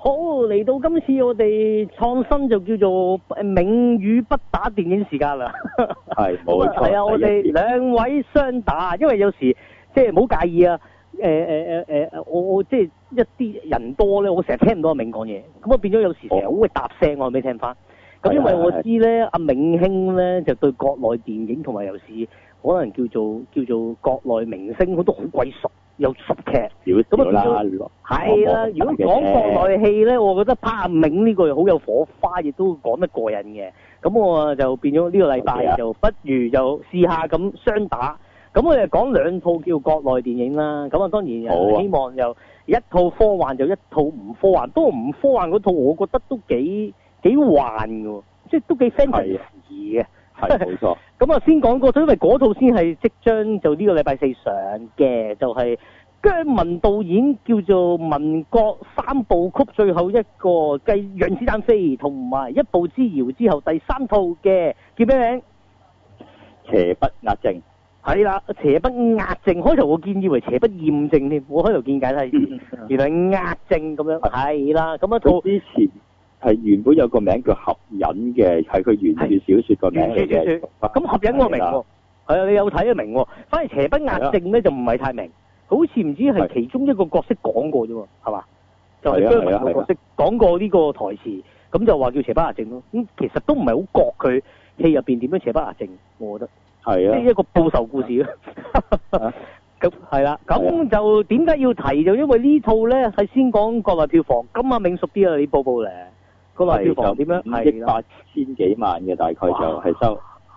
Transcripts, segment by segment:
好，嚟到今次我哋創新就叫做冥與不打電影時間啦。 係冇錯。 係啊，我哋兩位雙打，因為有時即係唔好介意啊。我即係一啲人多咧，我成日聽唔到阿銘講嘢，咁啊變咗有時成日好會搭聲，我未聽翻。咁因為我知咧，阿銘兄咧就對國內電影同埋有時可能叫做國內明星，佢都好鬼熟。有熟劇，咁啊係啦。如果講國內戲咧，我覺得拍阿銘呢個好有火花，亦都講得過癮嘅。咁我就變咗呢個禮拜就不如就試下咁雙打。咁我哋講兩套叫國內電影啦。咁啊當然希望又一套科幻就一套唔科幻。不過唔科幻嗰套我覺得都幾幻嘅，即係都幾 fantasy 嘅。 係冇錯。 咁啊，先講過，因為嗰套先係即將就呢個禮拜四上嘅，就係姜文導演叫做民國三部曲最後一個，繼《讓子彈飛》同埋《一步之遙》之後第三套嘅，叫咩名？ 邪不壓正。係啦，邪不壓正。開頭我見以為邪不驗證添，我開頭見解係原來壓正咁樣。係啦，咁一套之前。係原本有個名叫合隱嘅，係佢原著小説個名嚟嘅。 咁合隱我明喎，係啊，你有睇就明喎。反而邪不壓正咧就唔係太明，好似唔知係其中一個角色講過啫喎，係嘛？就係姜文個角色講過呢個台詞，咁就話叫邪不壓正咯。咁其實都唔係好覺佢戲入邊點樣邪不壓正，我覺得。係啊。即係一個報仇故事咯。咁係啦，咁就點解要提就因為呢套咧係先講國內票房，咁阿銘熟啲啊，你報報咧。國內票房點樣 ？5億8千幾萬嘅大概就係收。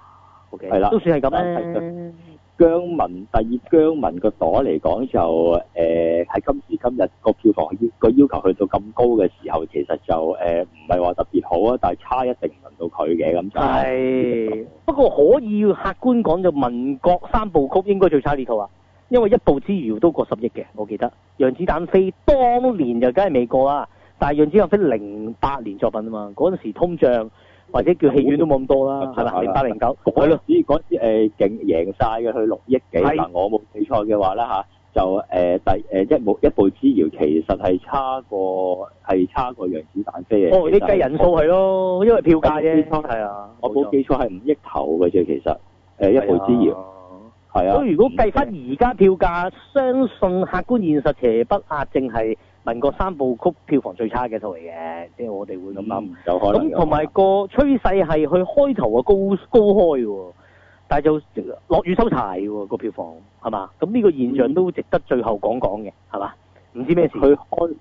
OK。 係啦。 都算係咁咧。 姜文第二姜文個朵嚟講就喺今時今日個票房個要求去到咁高嘅時候，其實就唔係話特別好啊，但係差一定唔輪到佢嘅咁就。係。不過可以客觀講就民國三部曲應該最差呢套啊，因為一步之遙都過10億嘅，我記得。讓子彈飛當年就梗係未過啦。但係讓子彈飛08年作品啊嘛，嗰陣時通脹或者叫戲院都冇咁多啦，係咪？08、09係咯，嗰時勁贏晒嘅，去6億幾。嗱，我冇記錯嘅話啦嚇，就一步之遙其實係差過讓子彈飛嘅。哦，你計人數係咯，因為票價啫。係啊，我冇記錯係5億頭嘅啫，其實一步之遙係啊。咁如果計翻而家票價，相信客觀現實邪不壓正係民國三部曲票房最差嘅套嚟嘅，即係我哋會咁諗。有可能。咁同埋個趨勢係佢開頭啊高開喎，但係就落雨收柴喎個票房係嘛？咁呢個現象都值得最後講嘅係嘛？唔知咩事。佢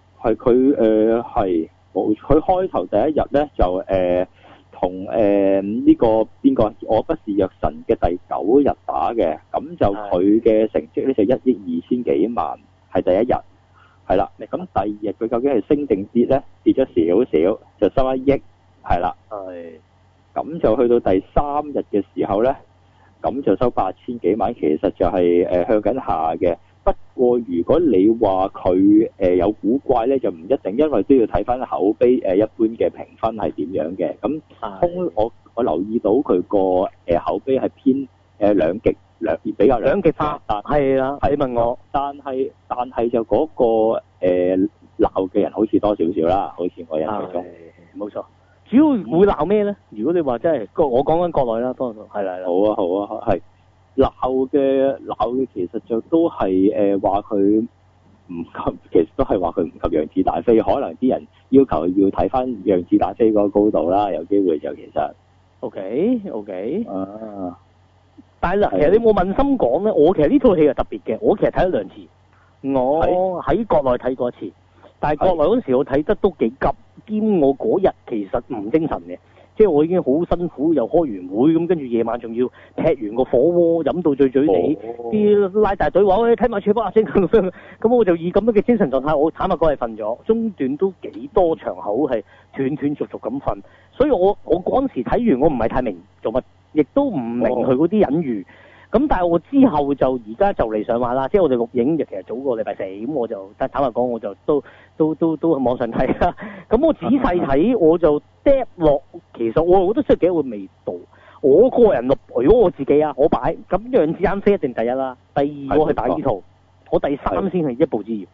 開頭第一日咧就同呢個邊個我不是藥神嘅第9日打嘅，咁就佢嘅成績咧就1億2千幾萬，係第一日。係啦，咁第二日佢究竟係升定跌咧？跌咗少少，就收1億，係啦。係。咁就去到第3日嘅時候咧，咁就收8千幾萬，其實就係向緊下嘅。不過如果你話佢有古怪咧，就唔一定，因為都要睇翻口碑一般嘅評分係點樣嘅。咁我留意到佢個口碑係偏兩極。比較兩極化，係啦。你問我，但係就嗰個鬧嘅人好似多少少啦，好似我印象中。冇錯，主要會鬧咩咧？如果你話真係我講緊國內啦，多數係啦。好啊，係鬧嘅，其實就都係話佢唔及，其實都係話佢唔及讓子彈飛。可能啲人要求要睇翻讓子彈飛嗰個高度啦，有機會就其實。OK。啊。但係其實你冇問心講咧，我其實呢套戲係特別嘅，我其實睇咗2次，我喺國內睇過1次，但係國內嗰時我睇得都幾急，兼我嗰日其實唔精神嘅，即係我已經好辛苦又開完會咁，跟住夜晚仲要劈完個火鍋，飲到醉醉地，啲拉大隊話喂睇埋《邪不壓正》咁我就以咁樣嘅精神狀態，我坦白講係瞓咗，中段都幾多場口係斷斷續續咁瞓，所以我嗰陣時睇完我唔係太明做乜。亦都唔明佢嗰啲隱喻，咁但係我之後就而家就嚟上畫啦，即係我哋錄影就其實早過禮拜4，咁我就坦白講我就都喺網上睇啦。咁我仔細睇我就 drop 落，其實我覺得真係幾有味道。我個人如果我自己啊，我擺咁讓子彈飛一定第一啦，第二我係擺呢套，我第3先係一步之遙。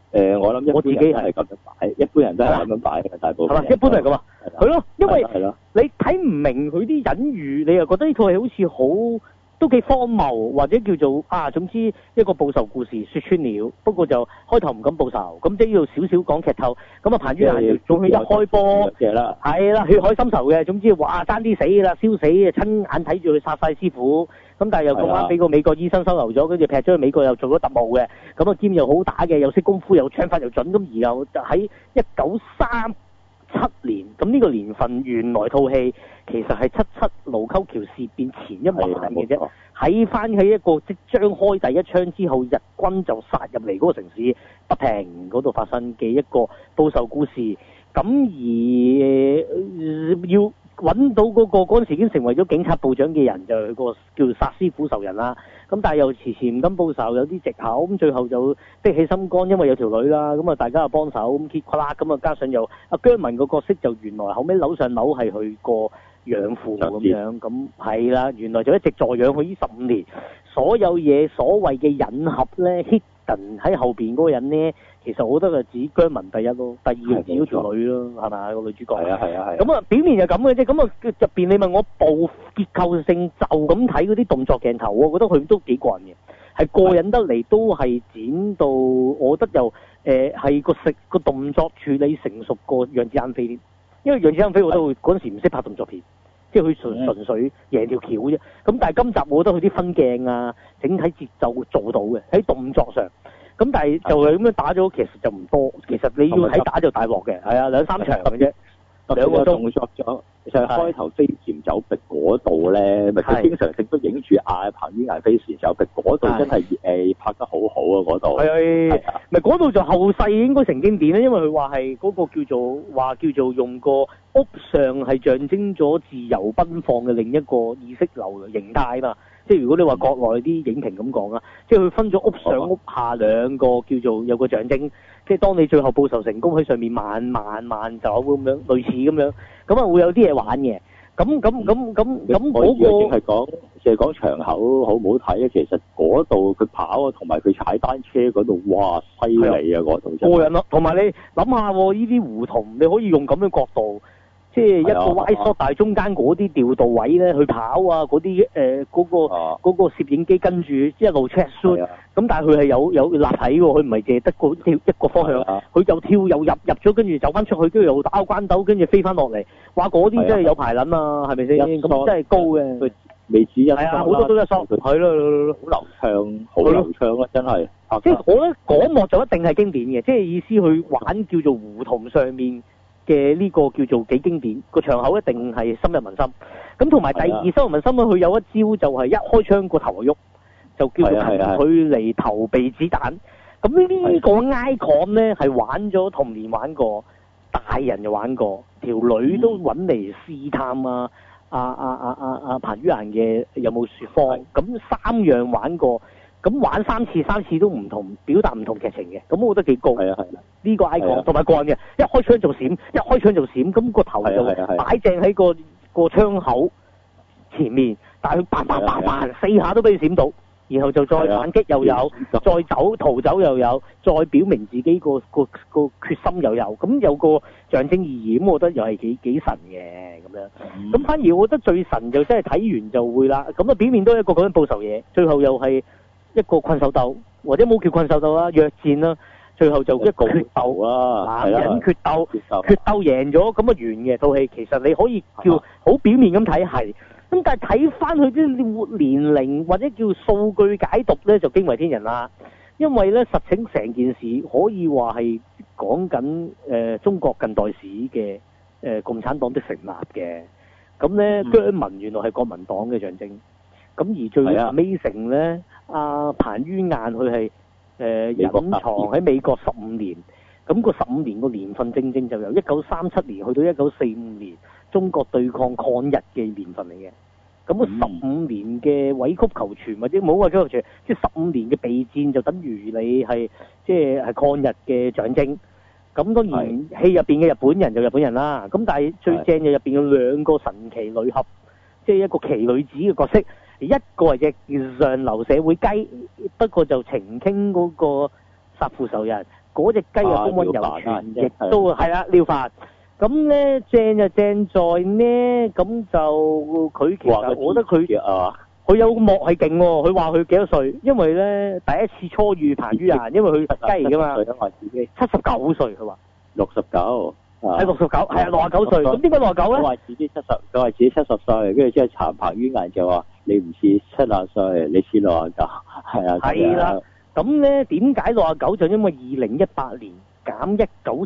我諗我自己係咁樣擺，一般人都係咁樣擺嘅，大部分係嘛？一般都係咁啊，係咯，因為係咯， 你睇唔明佢啲隱喻，你又覺得呢套戲好似好都幾荒謬，或者叫做總之一個報仇故事説穿了，不過就開頭唔敢報仇，咁即係要少少講劇透。咁啊，彭于晏仲要一開波，係啦，血海深仇嘅，總之爭啲死啦，燒死啊，親眼睇住佢殺晒師傅，咁但係又咁啱俾個美國醫生收留咗，跟住劈咗去美國又做咗特務嘅，咁啊兼又好打嘅，又識功夫，又槍法又準，咁而又喺1937年，咁呢個年份原來套戲其實係77盧溝橋事變前一晚嘅啫，喺翻喺一個即將開第一槍之後，日軍就殺入嚟嗰個城市不停嗰度發生嘅一個報仇故事，咁而要揾到嗰陣時已經成為咗警察部長嘅人，就係個叫殺師傅仇人啦。咁但係又遲遲唔敢報仇，有啲藉口，咁最後就的起心肝，因為有條女啦，咁啊大家又幫手，咁揭啦，咁啊加上又阿姜文個角色就原來後尾樓上樓係佢個養父咁樣，咁係啦，原來就一直助養佢呢15年，所有嘢所謂嘅隱合咧 hidden 喺後邊嗰個人咧，其實我覺得就指姜文第一咯，第二就指嗰條女咯，係咪個女主角？係啊。咁啊表面就咁嘅啫，咁啊入邊你問我部結構性就咁睇嗰啲動作鏡頭，我覺得佢都幾過癮嘅，係過癮得嚟都係剪到，我覺得又係個動作處理成熟過《讓子彈飛》啲，因為《讓子彈飛》我覺得佢嗰陣時唔識拍動作片。即係佢純粹贏條橋啫，咁但係今集我覺得佢啲分鏡啊，整體節奏做到嘅喺動作上，咁但係就係咁樣打咗，其實就唔多，其實你要睇打就大鑊嘅，係啊，2-3場嘅啫，兩個動作咗，其實開頭飛檐走壁嗰度咧，咪佢經常性都影住彭于晏飛檐走壁嗰度，真係拍得好好啊嗰度，係咪嗰度就後世應該成經典咧？因為佢話係嗰個叫做用個屋上係象徵咗自由奔放嘅另一個意識流形態嘛，即係如果你話國內啲影評咁講啊，即係佢分咗屋上屋下兩個叫做有個象徵，即係當你最後報仇成功喺上面慢走咁樣，類似咁樣，咁啊會有啲嘢玩嘅，咁嗰個淨係講場口好唔好睇咧？其實嗰度佢跑啊，同埋佢踩單車嗰度，哇犀利啊嗰度真係過癮咯，同埋你諗下呢啲胡同，你可以用咁嘅角度。即係一個歪 shot，但係中間嗰啲調度位咧去跑啊，嗰啲嗰個攝影機跟住一路 check shoot，咁但係佢係有立體喎，佢唔係淨係得一個方向，佢就跳又入咗，跟住走翻出去，跟住又打關鬥，跟住飛翻落嚟，哇！嗰啲真係有排撚啊，係咪先？咁真係高嘅，未止一 shot，好多都一 shot，係咯，好流暢啊，真係。即係我覺得嗰幕就一定係經典嘅，即係意思去玩叫做胡同上面嘅呢個叫做幾經典，個場口一定係深入民心。咁同埋第二深入民心咧，佢有一招就係一開槍個頭就喐，就叫做佢嚟投避子彈。咁呢個 icon 咧係玩咗童年玩過，大人就玩過，條女都揾嚟試探彭于晏嘅有冇説謊。咁3樣玩過。咁玩3次都唔同，表達唔同劇情嘅，咁我覺得幾高。係啊，呢個 icon 同埋幹嘅，一開槍就閃，咁個頭就擺正喺個窗口前面，但係佢嘭4下都俾佢閃到，然後就再反擊又有，再逃走又有，再表明自己個決心又有，咁有個象徵意義，咁我覺得又係幾神嘅咁樣。咁反而我覺得最神就真係睇完就會啦，咁啊表面都係一個咁樣報仇嘢，最後又係一個困獸鬥，或者冇叫困獸鬥啦，約戰啦，最後就一個決鬥啊，男人決鬥贏咗，咁啊完嘅套戲。其實你可以叫好表面咁睇係，咁但係睇翻佢啲年齡或者叫數據解讀咧，就驚為天人啦。因為咧實情成件事可以話係講緊中國近代史嘅共產黨的成立嘅，咁咧姜文原來係國民黨嘅象徵。咁而最 amazing 咧，彭于晏佢係隱藏喺美國15年，咁個15年個年份正正就由1937年去到1945年，中國對抗日嘅年份嚟嘅。咁個15年嘅委曲求全，或者冇委曲求全，即係15年嘅備戰就等於你係即係抗日嘅象徵。咁當然戲入邊嘅日本人就日本人啦，咁但係最正嘅入邊有2個神奇女俠，即係一個奇女子嘅角色。一個係隻上流社會雞，不過就澄清嗰個殺父仇人， 嗰隻雞啊風韻猶存，亦都係啦廖凡。咁咧正就正在呢，咁就佢其實我覺得佢有個幕係勁喎，佢話佢幾多歲？因為咧第一次初遇彭于晏，因為佢係雞嚟㗎嘛。79歲佢話。 69。 係69，係啊69歲。咁點解69咧？ 佢話自己70歲，跟住之後查彭于晏就話你唔似70歲，你似69，係啊。 係啦，咁咧點解69就因為2018年減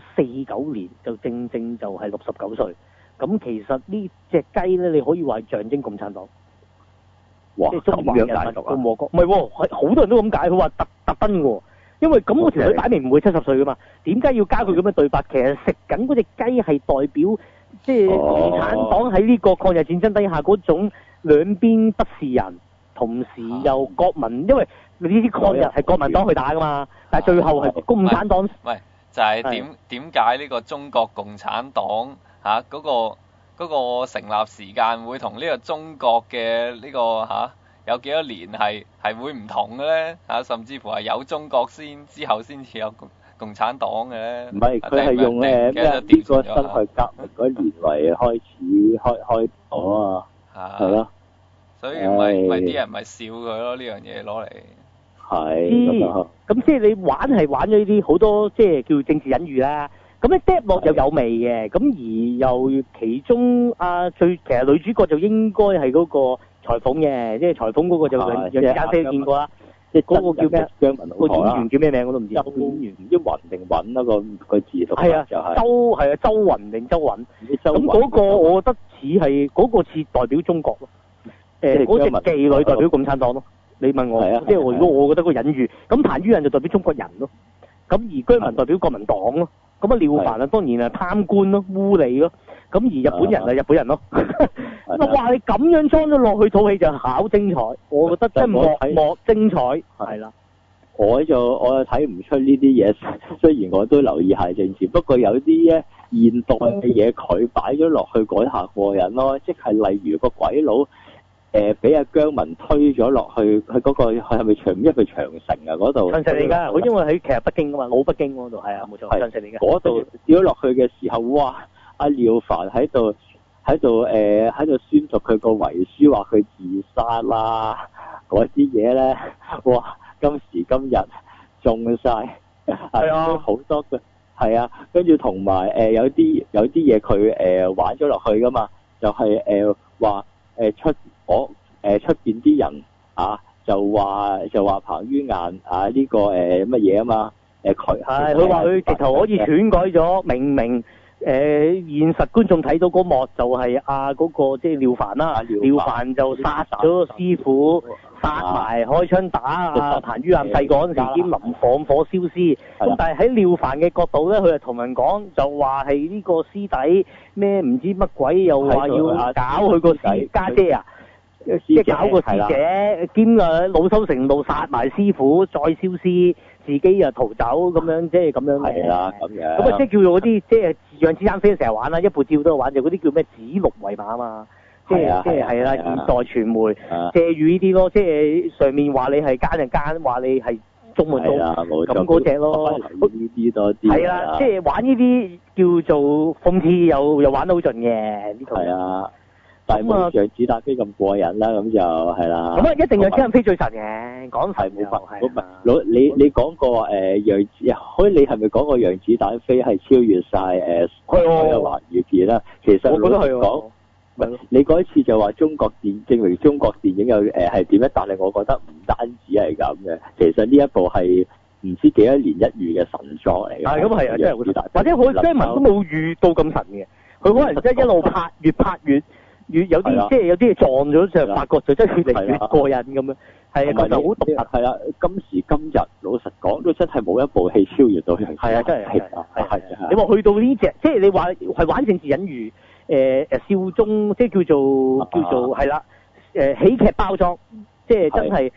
1949年就正就係69歲。咁其實呢隻雞咧，你可以話係象徵共產黨。 哇！ 即係中華人民共和國。唔係喎，係好多人都咁解，佢話特登喎。因為咁嗰條女擺明唔會70歲噶嘛，點解要加佢咁嘅對白？其實食緊嗰隻雞係代表即係共產黨喺呢個抗日戰爭底下嗰種兩邊不是人，同時又國民，因為呢啲抗日係國民黨去打噶嘛，但係最後係共產黨。 喂，就係點解呢個中國共產黨嚇嗰個成立時間會同呢個中國嘅呢個嚇？有幾多年係會唔同嘅咧？甚至乎係有中國之後先至有共產黨嘅咧。唔係， 佢係用呢個辛亥革命嗰年為開始開咗啊。係咯。 所以咪啲人咪笑佢咯，呢樣嘢攞嚟。 係。 咁即係你玩咗呢啲好多即係叫政治隱喻啦。咁咧 Depp 落又有味嘅，咁而又其中其實女主角就應該係嗰個裁縫嘅，即係裁縫嗰個就楊子嘉姐見過啦，即係嗰個叫咩？姜文個演員叫咩名我都唔知。 周演員唔知雲定韻啦個字讀係啊，周雲定周韻。咁嗰個我覺得似係嗰個似代表中國咯。嗰隻妓女代表共產黨咯。你問我，即係如果我覺得個隱喻，咁彭于晏就代表中國人咯。咁而姜文代表國民黨咯。咁廖凡啊，當然係貪官咯、污吏咯。咁而日本人係日本人咯。哇！你咁樣裝咗落去套戲就好精彩，我覺得真係莫精彩。係啦。 我就睇唔出呢啲嘢，雖然我都留意下政治，不過有啲咧現代嘅嘢佢擺咗落去改下過癮咯。即係例如個鬼佬俾阿姜文推咗落去，佢嗰個佢係咪因為佢長城啊嗰度？長城嚟㗎，佢因為喺其實北京㗎嘛，老北京嗰度係啊，冇錯，長城嚟㗎。嗰度跌咗落去嘅時候，哇！阿廖凡喺度宣讀佢個遺書，話佢自殺啦，嗰啲嘢咧，哇！今時今日中晒，係啊，好多嘅，係啊，跟住同埋有啲嘢佢玩咗落去㗎嘛，就係話出邊啲人就話彭于晏呢個乜嘢啊嘛，佢話佢直頭可以篡改咗，明現實觀眾睇到嗰幕就係嗰個即係廖凡啦，廖凡就殺咗師傅，殺埋開槍打彭于晏細個嗰陣時兼臨放火燒屍，咁但係喺廖凡嘅角度咧，佢就同人講就話係呢個師弟咩唔知乜鬼，又話要搞佢個家姐啊！即係搞個師姐，兼惱羞成怒殺埋師傅，再燒屍，自己又逃走咁樣，即係咁樣嘅。係啦，咁樣。咁即係叫做嗰啲，即係字樣子啱飛成日玩啦，一部照都有玩，就嗰啲叫咩指鹿為馬啊嘛。即係係啦，現代傳媒借喻呢啲咯，即係上面話你係奸就奸，話你係中就中，咁嗰隻咯。呢啲多啲。係啦，即係玩呢啲叫做諷刺，又玩得好盡嘅呢套。係啊。但係冇讓子彈飛咁過癮啦，咁就係啦。咁一定讓子彈飛最神嘅，講係冇錯係。你講過讓子，可以你係咪講過讓子彈飛係超越晒所有華語片啦？其實我覺得係講，你嗰一次就話中國證明中國電影有係點咧？但係我覺得唔單止係咁嘅，其實呢一部係唔知幾多年一遇嘅神作嚟嘅。係咁係啊，真係好大。或者佢姜文都冇遇到咁神嘅，佢可能即係一路拍越拍越有啲即係有啲嘢撞咗就發覺就真係越嚟越過癮咁樣，係啊，覺得好獨特。係啊，今時今日老實講都真係冇一部戲超越到佢。係啊，真係係。你話去到呢隻，即係你話係玩政治隱喻，笑中即係叫做係啦，喜劇包裝，即係真係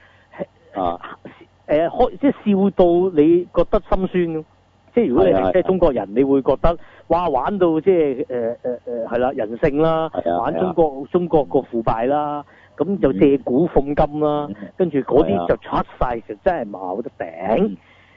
即係笑到你覺得心酸咯。即係如果你係即係中國人，你會覺得哇玩到即係係啦人性啦，玩中國個腐敗啦，咁就借古諷今啦，跟住嗰啲就出晒，就真係冇得頂。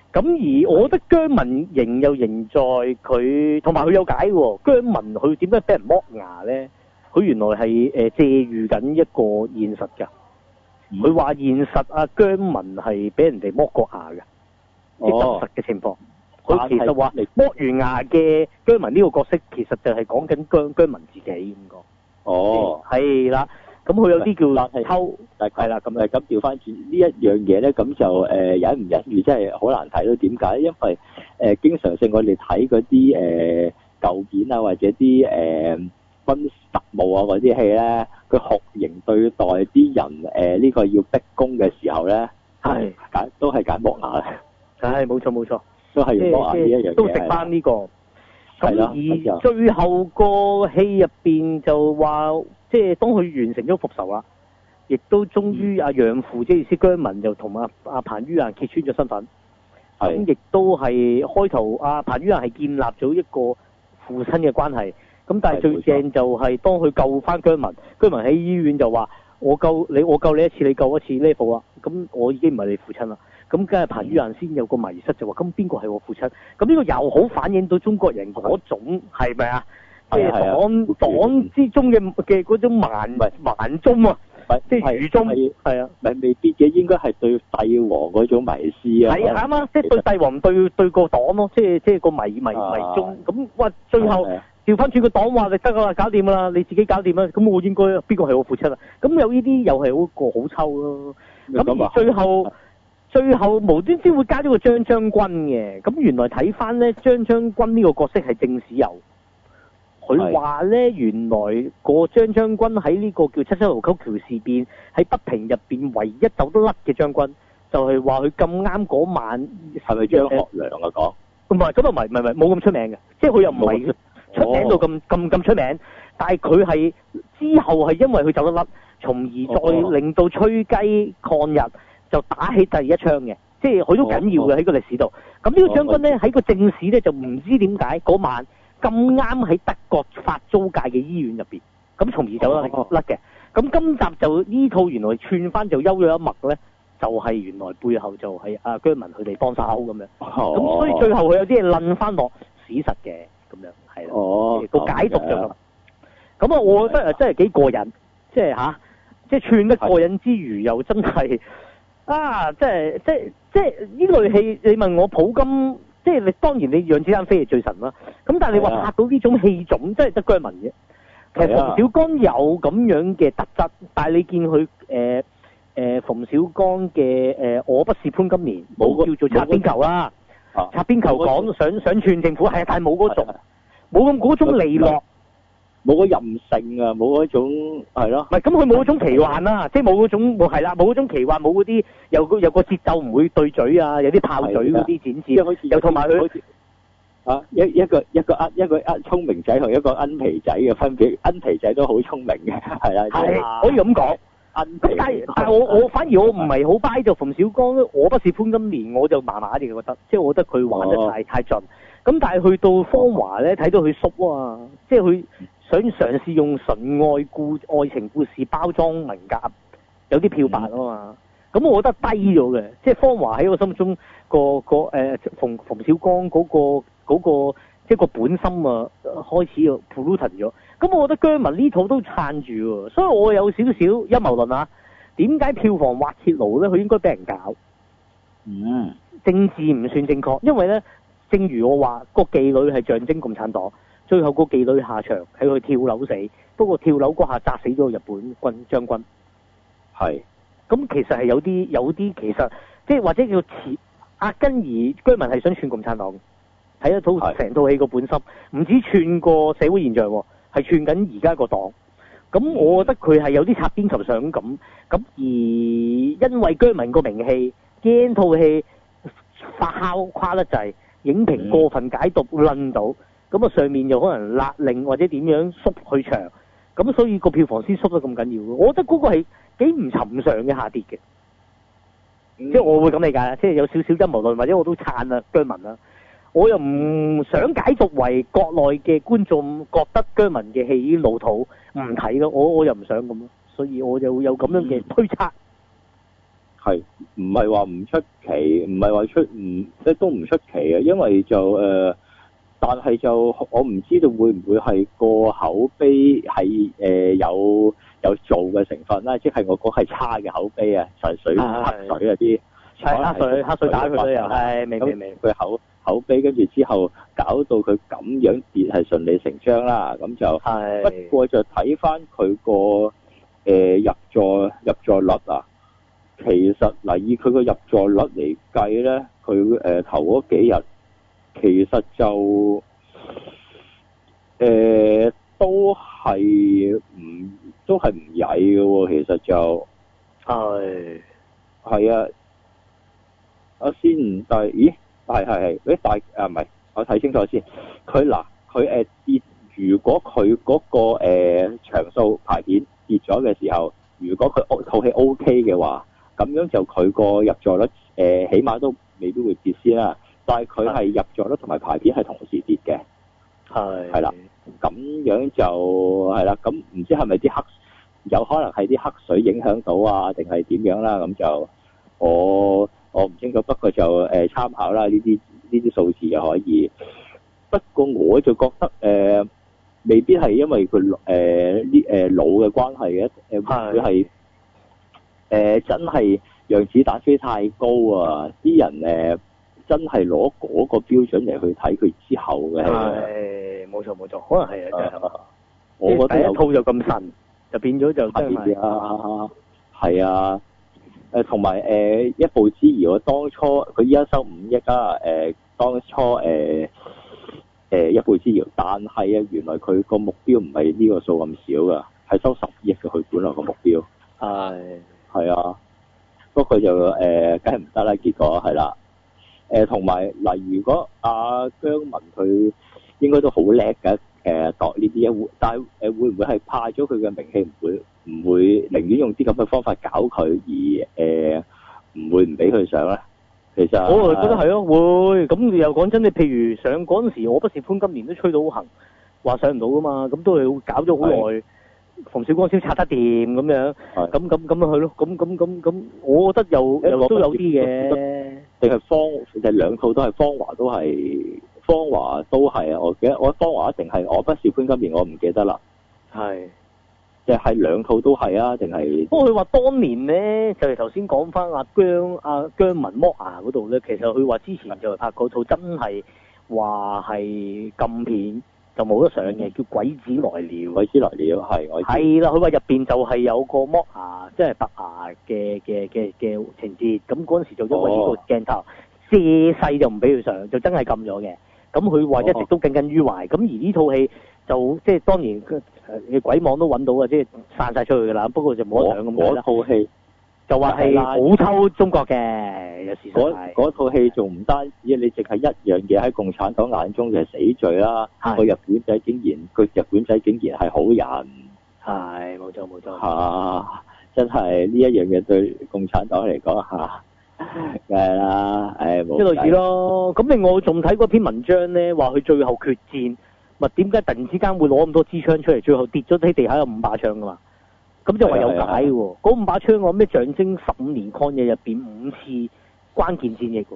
咁而我覺得姜文贏又贏在佢，同埋佢有解喎。姜文佢點解俾人剝牙咧？佢原來係借喻緊一個現實㗎。佢話現實姜文係俾人哋剝過牙嘅，即係真實嘅情況。佢其實話剝完牙嘅姜文呢個角色，其實就係講緊姜文自己咁講。係啦。咁佢有啲叫抽，係啦，咁調翻轉呢一樣嘢咧，咁就忍唔忍住真係好難睇到點解？因為經常性我哋睇嗰啲舊片啊，或者啲軍特務啊嗰啲戲咧，佢酷刑對待啲人呢個要逼供嘅時候咧，都係揀剝牙嘅。冇錯，都係要剝牙呢一樣嘢。都食翻呢個。咁而最後個戲入邊就話。即係當佢完成咗復仇啦，亦都終於阿養父即係意思姜文就同阿彭于晏揭穿咗身份，咁亦都係開頭阿彭于晏係建立咗一個父親嘅關係，咁但係最正就係當佢救翻姜文喺醫院就話我救你一次，你救一次 level 啊，咁我已經唔係你父親啦，咁梗係彭于晏先有個迷失就話咁邊個係我父親？咁呢個又好反映到中國人嗰種係咪啊？即係黨之中嘅嗰種盲中啊，即係愚忠係啊， 未必嘅，應該係對帝王嗰種迷思啊。係啱啊，即係對帝王對個黨咯，即係個迷忠咁。哇，最後調翻轉個黨話你得啦，搞掂啦，你自己搞掂啦。咁我應該邊個係我父親啊？咁有呢啲又係一個好抽咯。咁而最後無端端會加咗個張將軍嘅。咁原來睇翻咧，張將軍呢個角色係正史有。佢話咧，原來個張將軍喺呢個叫七七盧溝橋事變喺北平入邊唯一走得甩嘅將軍，就係話佢咁啱嗰晚係咪張學良啊講？ 唔係，咁啊唔係冇咁出名嘅，即係佢又唔係出名到咁出名，但係佢係之後係因為佢走得甩，從而再令到吹雞抗日就打起第一槍嘅，即係佢都緊要嘅喺個歷史度。咁呢個將軍咧喺個正史咧就唔知點解嗰晚。咁啱喺德國法租界嘅醫院入邊，咁從而走得甩嘅。咁今集就呢套原來串翻就休咗一脈咧，就係原來背後就係阿姜文佢哋幫手咁樣。咁所以最後佢有啲嘢論翻落史實嘅咁樣，係啦。個解讀就咁。咁啊，我覺得真係幾過癮，即係即係串得過癮之餘，又真係即係呢類戲，你問我普金。即係你當然你讓子彈飛係最神啦，咁但係你話拍到呢種戲種，真係得姜文嘅。其實馮小剛有咁樣嘅特質，但係你見佢馮小剛嘅我不是潘金蓮冇叫做擦邊球啦，擦邊球講想串政府係，但係冇嗰種冇咁嗰種利落。 冇嗰任性啊，冇嗰種係咯。 唔係咁，佢冇嗰種奇幻啦，即係冇嗰種冇嗰種奇幻，冇嗰啲有個節奏唔會對嘴啊，有啲炮嘴嗰啲剪接，又同埋佢一個聰明仔同一個奀皮仔嘅分別，奀皮仔都好聰明嘅，係啦， 係可以咁講。咁但係我反而我唔係好 buy 就馮小剛，我不是潘金蓮，我就麻麻地覺得，即係我覺得佢玩得太盡。咁但係去到芳華咧，睇到佢縮啊，即係佢。想嘗試用純愛情故事包裝文革，有啲漂白啊嘛。咁我覺得低咗嘅，即係芳華喺我心目中馮小剛嗰個即係個本心啊，開始啊 polluted 咗。咁我覺得姜文呢套都撐住喎，所以我有少少陰謀論啊。點解票房滑鐵盧咧？佢應該俾人搞。政治唔算正確，因為咧，正如我話，個妓女係象徵共產黨。最後個妓女下場係佢跳樓死，不過跳樓嗰下砸死咗日本將軍。係。咁其實係有啲其實即係或者叫阿根兒姜文係想串共產黨，睇得到成套戲個本心，唔止串個社會現象，係串緊而家個黨。咁我覺得佢係有啲擦邊球想咁而因為姜文個名氣，驚套戲發酵誇得滯，影評過分解讀論到。咁啊，上面又可能勒令或者點樣縮去場，咁所以個票房先縮得咁緊要。我覺得嗰個係幾唔尋常嘅下跌嘅，即係我會咁理解啦，即係有少少陰謀論，或者我都撐啊姜文啦。我又唔想解讀為國內嘅觀眾覺得姜文嘅戲老土唔睇咯，我又唔想咁咯，所以我就會有咁樣嘅推測。 係唔係話唔出奇？唔係話即係都唔出奇嘅，因為就但係就我唔知道會唔會係個口碑係有做嘅成分啦，即係我講係差嘅口碑啊，純水黑水啊啲， 黑水打佢都有，係明。 佢口碑跟住之後搞到佢咁樣跌係順理成章啦，咁就不過就睇翻佢個入座率啊，其實嗱以佢個入座率嚟計咧，佢頭嗰幾日其實就都係唔曳嘅喎，其實就係啊，我先但係咦？係，唔係，我睇清楚先。佢跌，如果佢嗰個場數排片跌咗嘅時候，如果佢套戲 OK 嘅話，咁樣就佢個入座率起碼都未必會跌先啦。但係佢係入座率同埋排片係同時跌嘅。係啦，咁樣就係啦。咁唔知係咪啲有可能係啲黑水影響到啊，定係點樣啦？咁就我唔清楚，不過就參考啦，呢啲數字又可以。不過我就覺得未必係因為佢老嘅關係嘅，佢係真係讓子彈飛太高啊！啲人真係攞嗰個標準嚟去睇佢之後嘅。係冇錯，可能係啊，真係。 我覺得第一套就咁神，就變咗就真係。 係啊。同埋一步之遙，我當初佢依家收5億啊，當初一步之遙，但係啊，原來佢個目標唔係呢個數咁少噶，係收10億嘅佢本來個目標。係啊，不過就梗係唔得啦，結果係啦。同埋嗱，如果阿姜文佢應該都好叻嘅，度呢啲但係會唔會係怕咗佢嘅名氣，唔會寧願用啲咁嘅方法搞佢，而唔會唔俾佢上咧？其實我覺得係咯，會咁又講真，你譬如上嗰陣時，我不是潘金蓮都吹到好行，話上唔到噶嘛，咁都係搞咗好耐，馮小剛先拆得掂咁樣，咁樣去咯，咁，我覺得又都有啲嘅。 定係兩套都係芳華都係啊！我記得我芳華一定係我不是潘金蓮，我唔記得啦。即係兩套都係啊？定係？不過佢話當年咧，就係頭先講翻阿姜文剝牙嗰度咧，其實佢話之前就係拍嗰套真係話係禁片，就冇得上嘅，叫《鬼子來了》。 鬼子來了係啦，佢話入邊就係有個剝牙，即係拔牙嘅情節。咁嗰陣時做咗個呢個鏡頭，借勢就唔俾佢上，就真係禁咗嘅。咁佢話一直都耿耿於懷。咁而呢套戲就即係當然鬼網都揾到啊，即係散晒出去㗎啦。不過就冇得上咁樣啦。 嗰套戲就話係好抽中國嘅，有時嗰套戲仲唔單止，你淨係一樣嘢喺共產黨眼中就係死罪啦。個日本仔竟然係好人。 係冇錯。 真係呢一樣嘢對共產黨嚟講梗係啦，冇。 即係類似咯。咁另外我仲睇過篇文章咧，話佢最後決戰，咪點解突然之間會攞咁多支槍出嚟？最後跌咗喺地下有5把槍㗎嘛。咁就話有解嘅喎，嗰5把槍我咩象徵15年抗日入邊5次關鍵戰役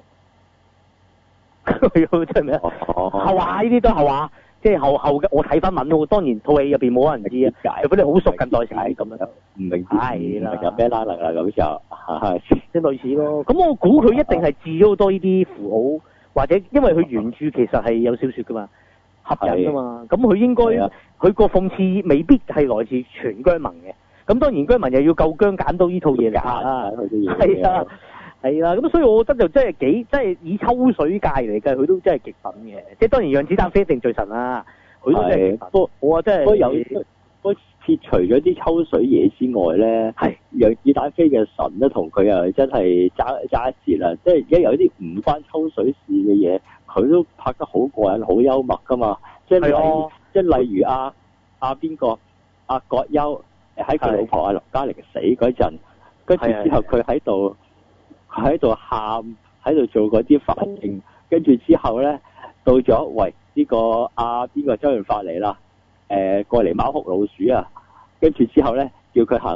喎，真係咩？後話呢啲都係後話，即係後嘅。我睇翻文咯，當然套戲入邊冇人知啊，除非你好熟近代史咁樣， 唔明係啦，有咩拉能啦咁就即係類似咯。咁我估佢一定係置咗好多呢啲符號，或者因為佢原著其實係有小説噶嘛，合人噶嘛，咁佢應該佢個諷刺未必係來自全姜文嘅。咁當然姜文又要夠姜揀到呢套嘢嚟拍啦，係啦，咁所以我覺得就真係以抽水界嚟計，佢都真係極品嘅。即係當然讓子彈飛一定最神啦，佢都真係極品。我話真係， 不過撇除咗啲抽水嘢之外咧，讓子彈飛嘅神咧，同佢又真係揸一截啦。即係而家有啲唔關抽水事嘅嘢，佢都拍得好過癮，好幽默噶嘛。即係例如邊個阿葛優。喺佢老婆阿林嘉玲死嗰陣，跟住之後佢喺度喊，喺度做嗰啲反應，跟住之後咧到咗，喂呢個邊個周潤發嚟啦，過嚟貓哭老鼠啊，跟住之後咧叫佢行開，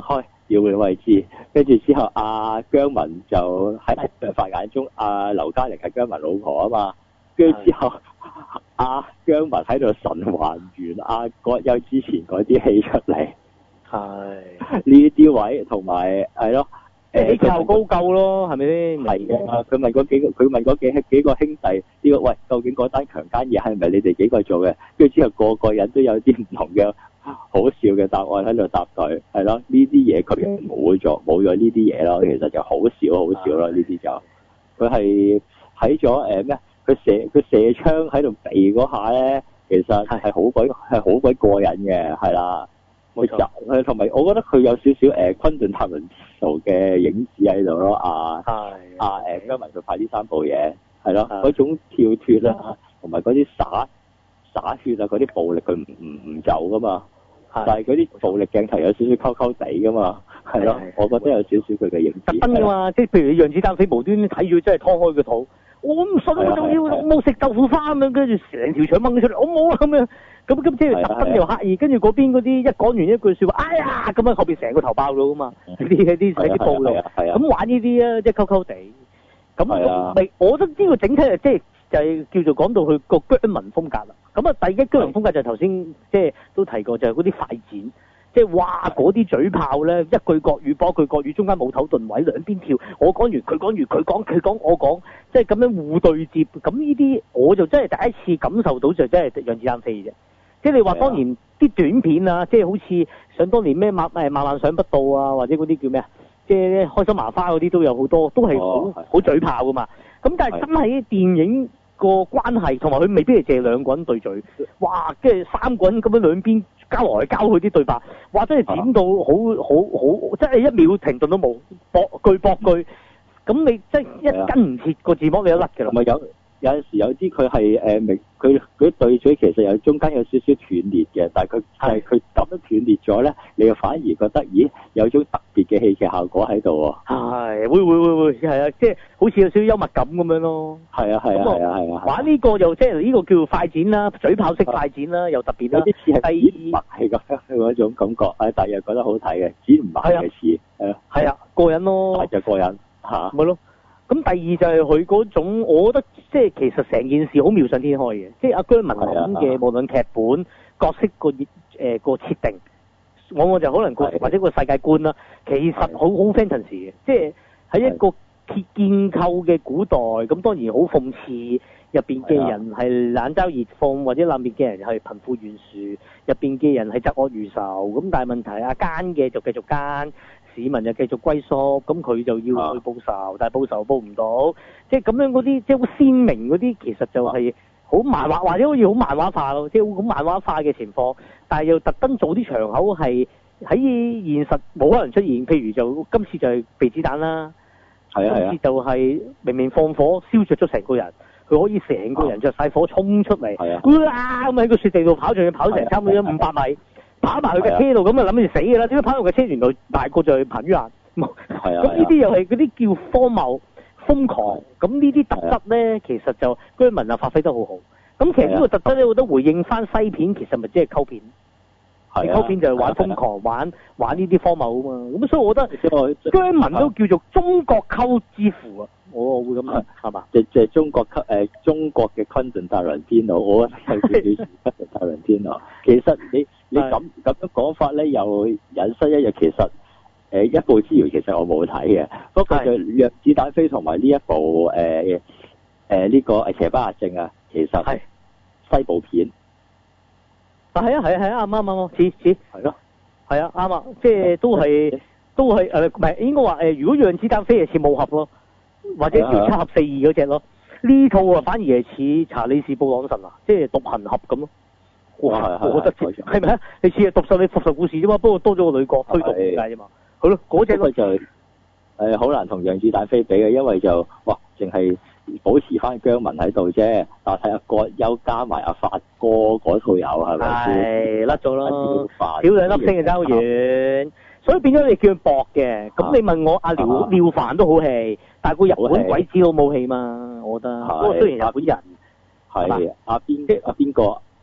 要嘅位置，跟住之後阿姜文就喺梁發眼中，劉嘉玲係姜文老婆啊嘛，跟住之後阿姜文喺度神還原葛優之前嗰啲戲出嚟，係呢啲位同埋係咯， 你靠高夠咯，係咪先？ 係嘅，佢問嗰幾個兄弟呢個喂，究竟嗰單強姦嘢係咪你哋幾個做嘅？跟住之後個人都有啲唔同嘅好笑嘅答案喺度答佢，係咯，呢啲嘢佢冇咗呢啲嘢咯，其實就好笑咯，呢啲就佢係睇咗咩？佢射槍喺度避嗰下咧，其實係好鬼過癮嘅，係啦。冇錯，同埋我覺得佢有少少昆頓塔倫蒂諾嘅影子喺度咯，姜文佢拍呢3部嘢，係咯，嗰種跳脫啦，同埋嗰啲灑血啊，嗰啲暴力佢唔走噶嘛，但係嗰啲暴力鏡頭有少少溝地噶嘛，係咯，我覺得有少少佢嘅影子。特登噶嘛， 即係譬如你讓子彈飛無端端睇住真係劏開個肚，我唔信我仲要冇食豆腐花咁樣，跟住成條腸掹出嚟，我冇啊咁樣。咁即係特登又刻意，跟住嗰邊嗰啲一講完一句説話，哎呀咁樣後邊成個頭爆咗噶嘛，啲暴露，咁玩呢啲啊，即係溝地。咁我覺得呢個整體就係叫做講到佢個姜文風格啦。咁第一姜文風格就頭先即係都提過，就係嗰啲快剪，即係哇嗰啲嘴炮咧，一句國語播一句國語，中間冇頭頓位，兩邊跳，我講完佢講完，佢講我講，即係咁樣互對接。咁呢啲我就真係第一次感受到，就真係讓子彈飛啫。即係你話當年啲短片啊，即係好似想當年咩萬萬想不到啊，或者嗰啲叫咩啊，即係開心麻花嗰啲都有好多，都係好嘴炮噶嘛。咁但係真係電影個關係，同埋佢未必係借兩個人對嘴，哇！即係3個人咁樣兩邊交來交去啲對白，哇！真係剪到好，真係一秒停頓都冇，駁句，咁你即係一跟唔切個字幕，你都甩㗎啦。 咪有陣時有啲佢係佢嗰對嘴其實有中間有少少斷裂嘅，但係佢咁樣斷裂咗咧，你又反而覺得咦有種特別嘅戲劇效果喺度喎。 係會係啊，即係好似有少少幽默感咁樣咯。係啊。玩呢個又即係呢個叫快剪啦，嘴炮式快剪啦，又特別啦。有啲似係剪唔係咁樣嗰種感覺，但係又覺得好睇嘅，剪唔埋嘅似係啊，過癮咯。係就過癮嚇。咪咯。咁第二就係佢嗰種，我覺得即係其實成件事好妙想天開嘅，即係阿姜文講嘅，無論劇本、角色個設定，我就可能或者個世界觀啦，其實好 fantasy 嘅，即係喺一個建構嘅古代，咁當然好諷刺入邊嘅人係冷嘲熱諷，或者入邊嘅人係貧富懸殊，入邊嘅人係嫉惡如仇，咁但係問題奸嘅就繼續奸。市民就繼續歸宿，咁佢就要去報仇，但係報仇報唔到，即係咁樣嗰啲，即係好鮮明嗰啲，其實就係好漫畫，或者好似好漫畫化咯，即係好漫畫化嘅情況，但係又特登做啲場口係喺現實冇可能出現，譬如就今次就係避子彈啦，今次就係明明放火燒着咗成個人，佢可以成個人着晒火衝出嚟，哇咁喺個雪地度跑上去，跑成差唔多500米。跑埋佢嘅車度，咁啊諗住死嘅啦！點解跑到嘅車原來大個就係彭于晏？咁呢啲又係嗰啲叫荒謬、瘋狂。咁呢啲特質咧，其實就姜文啊發揮得好好。咁其實呢個特質咧，我覺得回應翻西片，其實咪即係溝片。溝片就係玩瘋狂、玩呢啲荒謬啊嘛。咁所以我覺得姜文都叫做中國溝之父啊！我會咁諗，係嘛？ 即係中國嘅昆頓塔倫天奴，我覺得係叫昆頓塔倫天奴。其實你咁樣講法咧，又引申一樣，其實一步之遙，其實我冇睇嘅。不過就讓子彈飛同埋呢一部呢個邪不壓正啊，其實係西部片。 係啊，啱，似係咯，係啊，啱啊，即係都係唔係應該話如果讓子彈飛係似武俠咯，或者叫七俠42嗰隻咯，呢套啊反而係似查理士布朗神啊，即係獨行俠咁咯。哇！我覺得係咪啊？你似係讀實你復仇故事啫嘛，不過多咗個女角推動世界啫嘛。好咯，嗰隻就好難同讓子彈飛比嘅，因為就哇淨係保持翻姜文喺度啫，但係阿葛優加埋阿發哥嗰套有係咪先？ 係甩咗咯，少2粒星嘅爭好遠，所以變咗你叫佢搏嘅。咁你問我阿廖凡都好戲，但係個日本鬼子都冇戲嘛，我覺得。不過雖然日本人係阿邊個？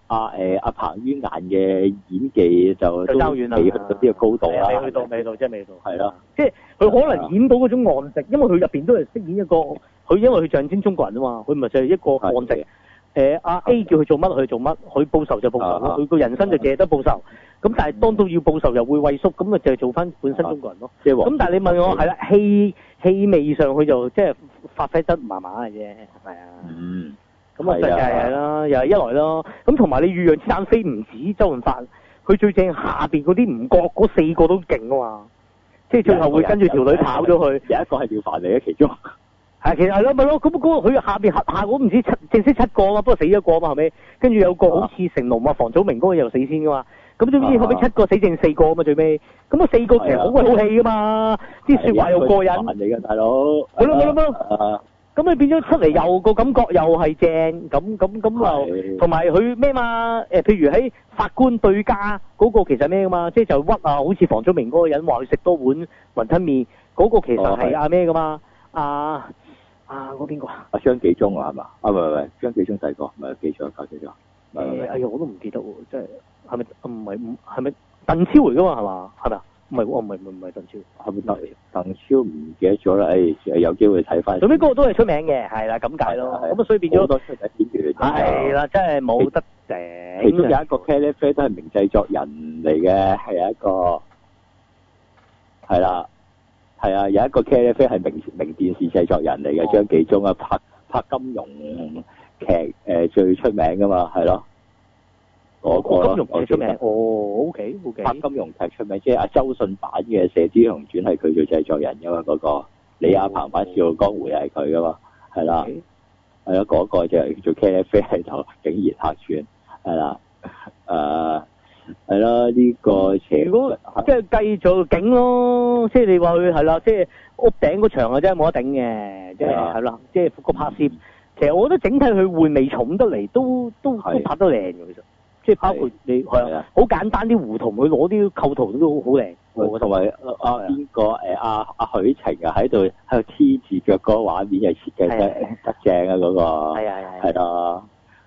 阿彭于晏嘅演技就都爭遠啦未去到呢個高度啦， 未去到，真係未到。 係咯， 即係佢可能演到嗰種岸直，因為佢入邊都係飾演一個，佢因為佢象徵中國人啊嘛，佢唔係就係一個岸直。阿 A 叫佢做乜佢做乜，佢報仇就報仇咯，佢個人生就淨係得報仇。咁但係當到要報仇又會畏縮，咁咪就係做翻本身中國人咯。咁但係你問我係啦，氣味上佢就即係發揮得麻麻嘅啫，係啊。咁啊，世界係啦，又係一來咯。咁同埋你遇樣子彈飛唔止周潤發，佢最正下邊嗰啲吳國嗰4個都勁啊嘛。即係最後會跟住條女跑咗去。有一個係廖凡嚟嘅其中。係，其實係咯，咪咯，咁嗰個佢下邊下我唔知正式7個啊嘛，不過死咗個啊嘛後尾，跟住有個好似成龍啊、房祖名嗰個又死先噶嘛，咁總之後尾7個死剩4個啊嘛最尾，咁啊4個其實好鬼好戲噶嘛，啲説話又過癮。嚟嘅大佬。係咯。咁你變咗出嚟又個感覺又係正，咁又同埋佢咩嘛？譬如喺法官對家嗰個其實咩噶嘛？即係就屈啊，好似房祖名嗰個人話佢食多碗雲吞麵，嗰個其實係阿咩噶嘛？嗰邊個啊？阿張紀中啊，係嘛？唔係，張紀中細個，唔係記錯，搞錯咗。哎呀，我都唔記得喎，即係係咪係咪鄧超嚟噶嘛？係嘛？係咪啊？唔係唔係鄧超，係咪鄧超唔記得咗啦？有機會睇翻。最尾嗰個都係出名嘅，係啦，咁解咯。咁啊，所以變咗好多出名演員。係啦，真係冇得頂。其中有一個茄喱啡都係名製作人嚟嘅，係一個係啦。係啊，有一個茄喱啡係名電視製作人嚟嘅，張紀中啊，拍金庸劇最出名噶嘛，係咯，嗰個咯。金庸劇出名，OK。拍金庸劇出名，即係阿周迅版嘅《射鵰英雄傳》係佢做製作人噶嘛，嗰個李亞鵬版《笑傲江湖》又係佢噶嘛，係啦，係咯，嗰個就係做茄喱啡喺度，竟然客串，係啦，係啦，呢個如果即係繼續景咯，即係你話佢係啦，即係屋頂嗰場啊，真係冇得頂嘅，即係係啦，即係個拍攝，其實我覺得整體佢回味重得嚟，都拍得靚嘅，其實，即係包括你係啊，好簡單啲胡同，佢攞啲構圖都好靚，同埋邊個阿許晴啊喺度T 字腳嗰個畫面又設計得正啊，嗰個係啊。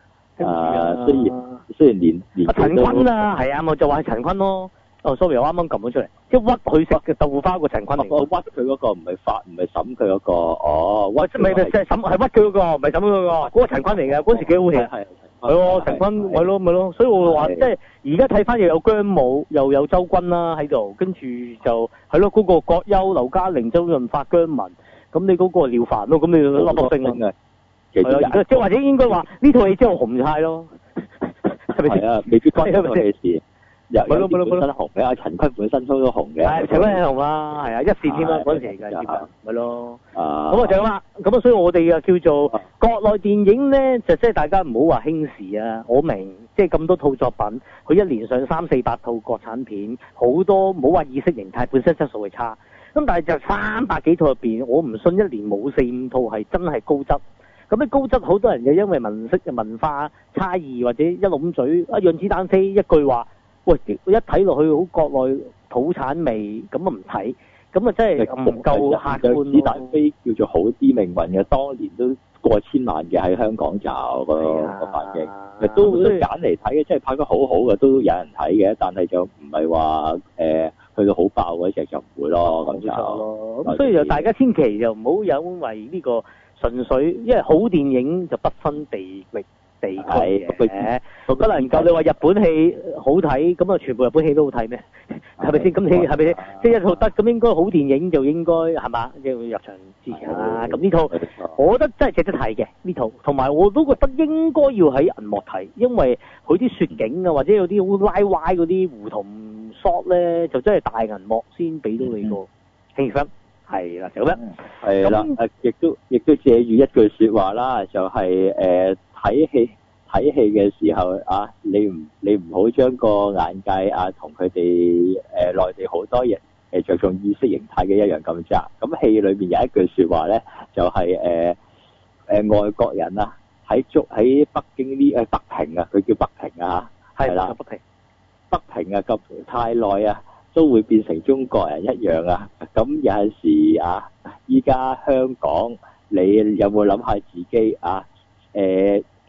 雖然連陳坤啊，係啊，我就話係陳坤咯。sorry， 我啱啱撳咗出嚟，即係屈佢食嘅豆腐花個陳坤嚟。我屈佢嗰個唔係審佢嗰個，屈唔係即係審係屈佢嗰個，唔係審佢嗰個，嗰個陳坤嚟嘅，嗰時幾好戲。係喎，陳坤咪咯，所以我話即係而家睇翻又有姜武，又有周軍啦喺度，跟住就係咯嗰個葛優、劉嘉玲、周潤發、姜文，咁你嗰個廖凡咯，咁你粒粒星嘅。係啊，即係或者應該話呢套戲之後紅晒咯，係咪先？係啊，未必關呢套戲事。本身紅嘅，阿陳坤本身都紅嘅。係陳坤係紅啦，係啊，一線添啦嗰陣時嘅接近，咪咯。咁啊就咁啦，咁啊所以我哋啊叫做國內電影咧，就即係大家唔好話輕視啊。我明，即係咁多套作品，佢一年上300-400套國產片，好多唔好話意識形態本身質素係差，咁但係就300幾套入邊，我唔信一年冇4-5套係真係高質。咁啲高質好多人就因為文化差異或者一籠嘴一讓子彈飛一句話，喂一睇落去好國內土產味，咁啊唔睇，咁啊真係唔夠客觀。讓子彈飛叫做好啲命運嘅，當年都過千萬嘅喺香港就個反應，都揀嚟睇嘅，即係拍得好好嘅都有人睇嘅，但係就唔係話去到好爆嗰隻就唔會咯，咁就咁所以就大家千祈就唔好因為呢個。純粹，因為好電影就不分地域地區嘅，不能夠你話日本戲好睇，咁啊全部日本戲都好睇咩？係咪先？咁你係咪先？即係一套得，咁應該好電影就應該係嘛？即係入場支持啦。咁呢套，我覺得真係值得睇嘅呢套，同埋我都覺得應該要喺銀幕睇，因為佢啲雪景啊，或者有啲好拉歪嗰啲胡同 shot 咧，就真係大銀幕先俾到你個氣氛。係啦，就咁樣。係啦，亦都借住一句說話啦，就係睇戲嘅時候啊，你唔好將個眼界啊同佢哋內地好多人着重意識形態嘅一樣咁窄。咁戲裏面有一句說話咧，就係外國人啊喺北京呢北平啊，佢叫北平啊，係啦，北平啊，咁太耐啊。都會變成中國人一樣啊！咁有陣時啊，依家香港，你有冇諗下自己啊？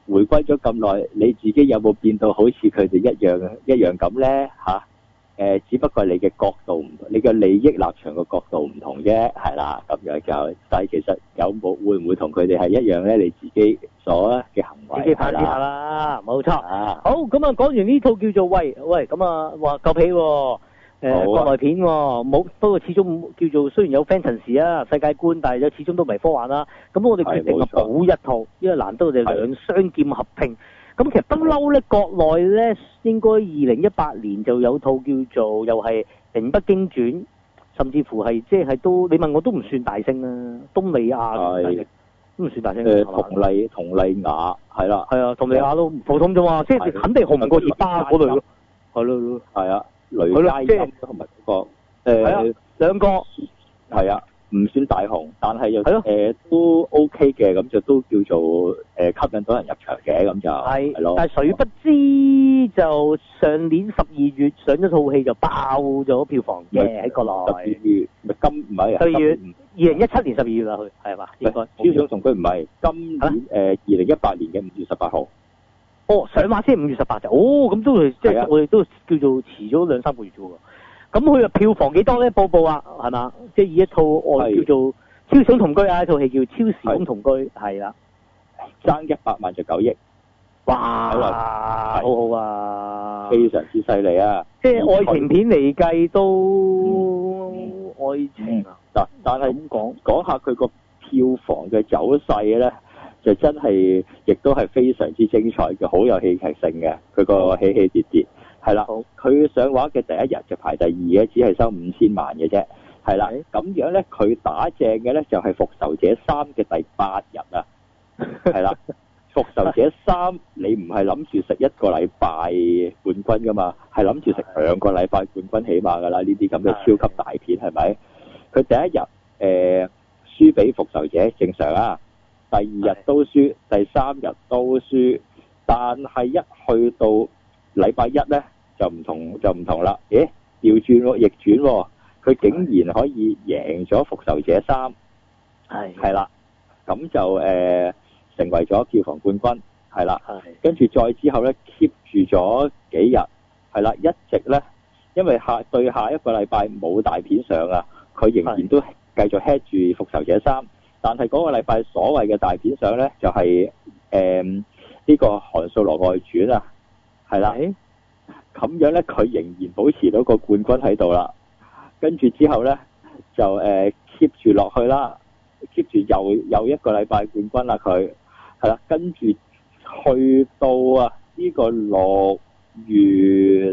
回歸咗咁耐，你自己有冇變到好似佢哋一樣咁咧嚇？只不過係你嘅角度唔同，你嘅利益立場嘅角度唔同啫，係啦，咁樣就，但係其實會唔會同佢哋係一樣咧？你自己所嘅行為， 自己反思下啦，冇錯。好，咁啊講完呢套叫做喂，咁啊話夠皮喎，國內片喎，冇，不過始終叫做雖然有 fantasy 啊世界觀，但係始終都唔係科幻啦。咁我哋決定啊補一套，因為難得我哋兩相劍合併。咁其實不嬲咧，國內咧應該2018年就有套叫做又係名不經傳，甚至乎係即係都你問我都唔算大星啦，東利亞都唔算大星。 佟麗婭係啦， 係啊，佟麗婭都普通啫嘛，即係肯定紅唔過熱巴嗰類咯，係咯， 係啊，雷佳音同埋嗰個係啊，兩個係啊。唔算大紅，但係又都 OK 嘅，咁就都叫做吸引到人入場嘅，咁就係咯。但係誰不知就上年12月上咗套戲就爆咗票房嘅喺國內。唔係12月2017年12月啦，佢係嘛？應該。 超想同佢唔係今年2018年嘅5月18號。 哦，上畫先5月18日。哦，咁都係即係我哋都叫做遲咗2-3個月啫喎。咁佢嘅票房幾多咧？報啊，係嘛？即係以一套叫做超時空同居啊，一套戲叫超時空同居，係啦， 爭100萬就9億， 哇，好好啊， 非常之犀利啊！ 即係愛情片嚟計都愛情啊， 但係咁講下佢個票房嘅走勢咧，就真係亦都係非常之精彩嘅，好有戲劇性嘅，佢個起起跌跌。係啦，佢上畫嘅第一日就排第2嘅，只係收5000萬嘅啫。係啦，咁樣咧，佢打正嘅咧就係《復仇者3》嘅第8日啊。係啦，《復仇者3》你唔係諗住食1個禮拜冠軍噶嘛，係諗住食2個禮拜冠軍起碼噶啦。呢啲咁嘅超級大片係咪？佢第一日輸俾《復仇者》正常啊，第2日都輸，第3日都輸，但係一去到禮拜一咧就唔同啦，調轉喎，逆轉喎，佢竟然可以贏咗《復仇者3》，係啦，咁就成為咗票房冠軍，係啦，跟住再之後咧 keep 住咗幾日，係啦，一直咧，因為對下一個禮拜冇大片上啊，佢仍然都繼續 head 住《復仇者3》，但係嗰個禮拜所謂嘅大片上咧就係呢個《韓素羅外傳》啊。係啦，咁樣咧，佢仍然保持到個冠軍喺度啦。跟住之後咧，就keep 住落去啦 ，keep 住又一個禮拜冠軍啦。佢係啦，跟住去到啊呢個6月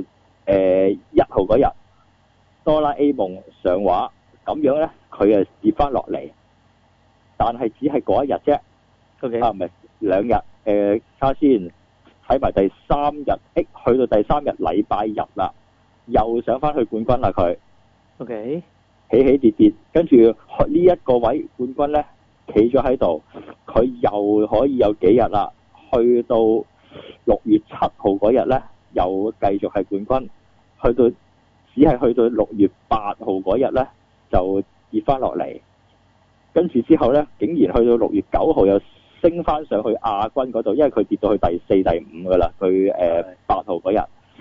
1號嗰日，哆啦 A 夢上畫，咁樣咧佢跌翻落嚟，但係只係嗰一日啫。 OK， 唔係2日，差先。睇埋第3日，去到第3日禮拜日啦，又上翻去冠軍啦佢。OK， 起起跌跌，跟住呢一個位冠軍咧，企咗喺度，佢又可以有幾日啦，去到6月7號嗰日咧，又繼續係冠軍，只係去到6月8號嗰日咧，就跌翻落嚟，跟住之後咧，竟然去到6月9號又升翻上去亞軍嗰度，因為佢跌到去第4、第5噶啦，佢8號嗰日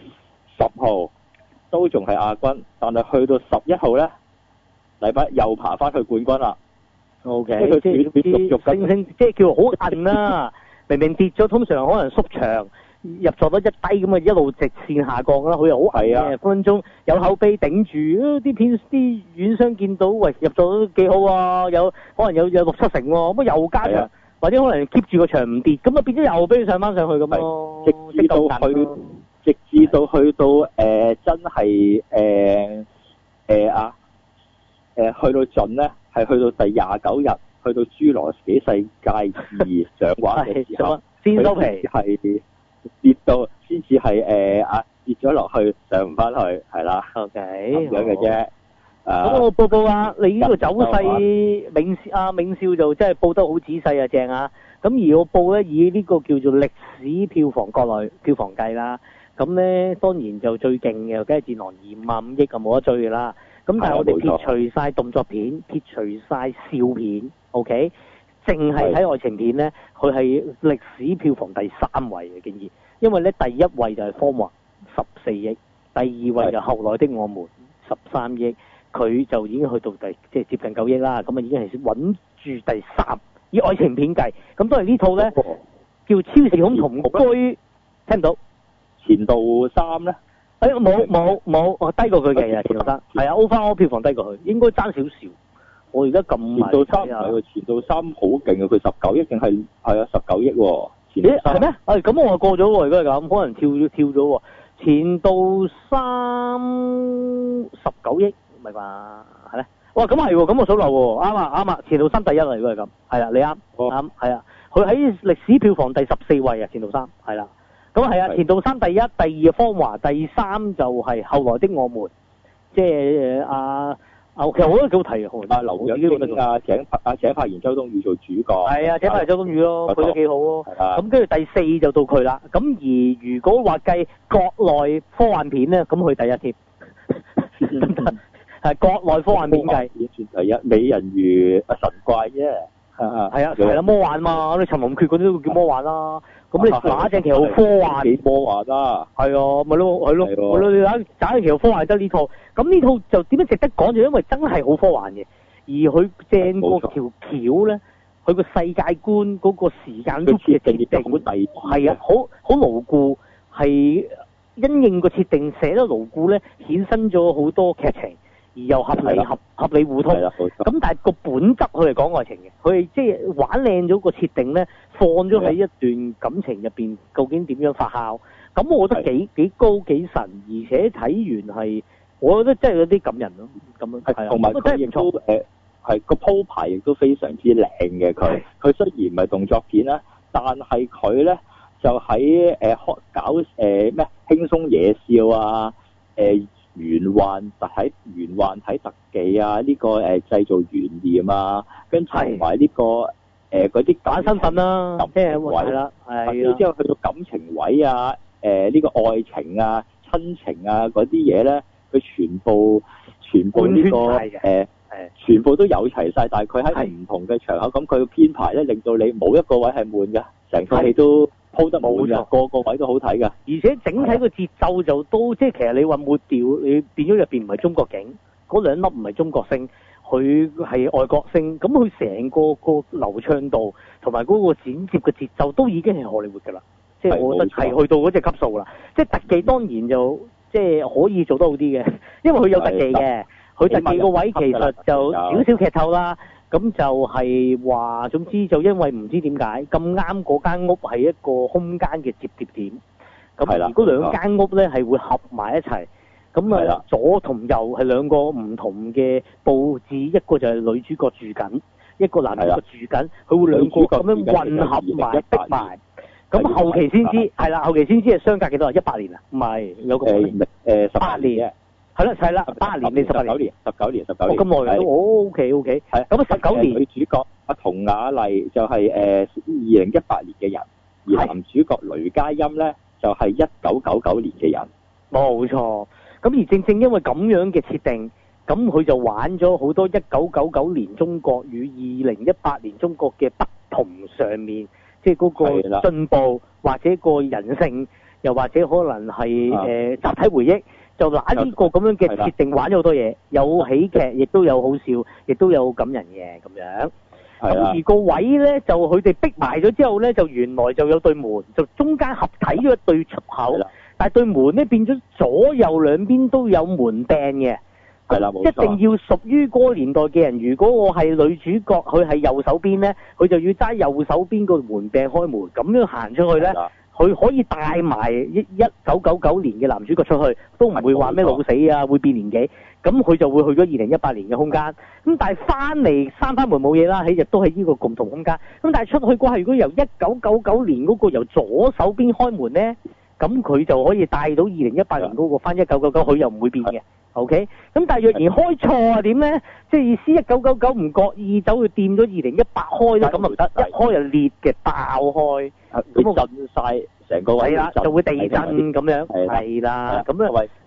，10號都仲係亞軍，但係去到11號咧，禮拜又爬翻去冠軍啦。OK， 即係佢斷升，即係叫好硬啦。明明跌咗，通常可能縮長入座率一低咁啊，一路直線下降啦。佢又好硬嘅，分分鐘有口碑頂住。啲片啲院商見到，喂，入座都幾好啊，有可能有6、7成喎，咁啊又加強。或者可能 keep 住個場唔跌，咁啊變咗又俾佢上翻上去咁咯。直至到去到真係去到盡咧，係去到第29日，去到《侏羅紀世界2》上畫嘅時候，先收皮，係跌到先至係跌咗落去，上唔翻去，係啦。OK， 咁樣嘅啫。咁我報啊，你呢個走勢，銘少就真係報得好仔細啊，正啊！咁而我報咧，以呢個叫做歷史票房國內票房計啦，咁咧當然就最勁嘅，梗係《戰狼2》55億就冇得追㗎啦。咁但係我哋撇除晒動作片，撇除晒笑片 ，OK， 淨係睇愛情片咧，佢係歷史票房第3位嘅，竟然，因為咧第一位就係《芳華》14億，第2位就《後來的我們》13億，佢就已經去到即係接近9億啦，咁啊已經係穩住第3，以愛情片計，咁當然呢套咧叫《超時空同居》，聽唔到？ 前度3咧？ 冇，我低過佢嘅前度3，係啊，overall票房低過佢，應該爭少少。我而家撳埋。前度3唔係喎， 前度3好勁啊！佢19億定係啊19億喎。 咦係咩？咁我過咗喎，如果係咁，可能跳咗喎。前度3 19億，唔係啩？係咧？哇，咁係喎，咁我數漏喎，啱啊！前度3第一啦，如果係咁，係啦，你啱，啱，係啊，佢喺歷史票房第14位啊，前度3，係啦。咁係啊，前度3第一，第2芳華，第3就係後來的我們，即係其實我覺得幾好睇嘅， 劉若英請柏賢周冬雨做主角， 係啊，請柏賢周冬雨咯，佢都幾好咯。咁跟住第4就到佢啦。咁而如果話計國內科幻片咧，咁佢第一添，係國內科幻片計， 算第一。美人魚神怪啫， 係啦，魔幻嘛，你尋龍訣嗰啲都叫魔幻啦。咁你打正旗號科幻， 幾魔幻啊！ 係啊，咪咯，你打正旗號科幻得呢套，咁呢套就點樣值得講？就因為真係好科幻嘅，而佢正個條橋咧，佢個世界觀嗰個時間都設定係啊，好牢固，係因應個設定寫得牢固咧，衍生咗好多劇情。而又合理互通，咁但係個本質佢係講愛情嘅，佢係即係玩靚咗個設定咧，放咗喺一段感情入邊，究竟點樣發酵？咁我覺得幾高幾神，而且睇完係，我覺得真係有啲感人咯，咁樣係同埋佢亦都係個鋪排亦都非常之靚嘅，佢雖然唔係動作片啦，但係佢咧就喺搞咩輕鬆野笑啊玄幻體特技啊，呢個製造懸念啊，跟住同埋呢個嗰啲假身份啦，即係係啦，係之後去到感情位啊，呢個愛情啊、親情啊嗰啲嘢咧，佢全部呢個全部都有齊晒，但係佢喺唔同嘅場口，咁佢嘅編排咧令到你冇一個位係悶嘅，成套戲都鋪得冇㗎，個位都好睇㗎。而且整體個節奏就都即係其實你話抹掉，你變咗入邊唔係中國景，嗰兩粒唔係中國星，佢係外國星，咁佢成個流暢度同埋嗰個剪接嘅節奏都已經係荷里活㗎啦。即係我覺得係去到嗰隻級數啦。即係特技當然就即係可以做得好啲嘅，因為佢有特技嘅。佢特技個位其實就少少劇透啦，咁就係話，總之就因為唔知點解咁啱嗰間屋係一個空間嘅接疊點，咁如果兩間屋咧係會合埋一齊，咁啊左同右係兩個唔同嘅佈置，一個就係女主角住緊，一個男主角住緊，佢會兩個咁樣混合埋逼埋，咁後期先知係啦，後期先知係相隔幾多啊？18年啊？唔係有個18年。係啦，8年定19年？19年。咁耐嘅，OK。係。咁19年。女主角阿佟雅麗就係2018年嘅人，而男主角雷佳音咧就係1999年嘅人。冇錯。咁而正因為咁樣嘅設定，咁佢就玩咗好多1999年中國與2018年中國嘅不同上面，即係嗰個進步或者個人性，又或者可能係集體回憶。就拿呢個咁樣嘅設定玩咗好多嘢，有喜劇，亦都有好笑，亦都有感人嘅咁樣。咁而個位咧，就佢哋逼埋咗之後咧，就原來就有對門，就中間合體咗一對出口。但係對門咧變咗左右兩邊都有門柄嘅。係啦，冇錯。一定要屬於嗰個年代嘅人。如果我係女主角，佢係右手邊咧，佢就要揸右手邊個門柄開門，咁樣行出去咧。佢可以帶埋1999年嘅男主角出去，都唔會話咩老死啊，會變年紀，咁佢就會去咗2018年嘅空間。咁但係翻嚟閂翻門冇嘢啦，亦都係呢個共同空間。咁但係出去嘅話，如果由1999年嗰個由左手邊開門咧，咁佢就可以帶到2018年嗰個翻1999，佢又唔會變嘅。OK， 咁但係若然開錯啊點咧？即係意思1999唔覺意走去掂咗2018開咧，咁啊唔得，一開就裂嘅爆開，咁震晒成個位，係啦，就會地震咁樣，係啦，咁啊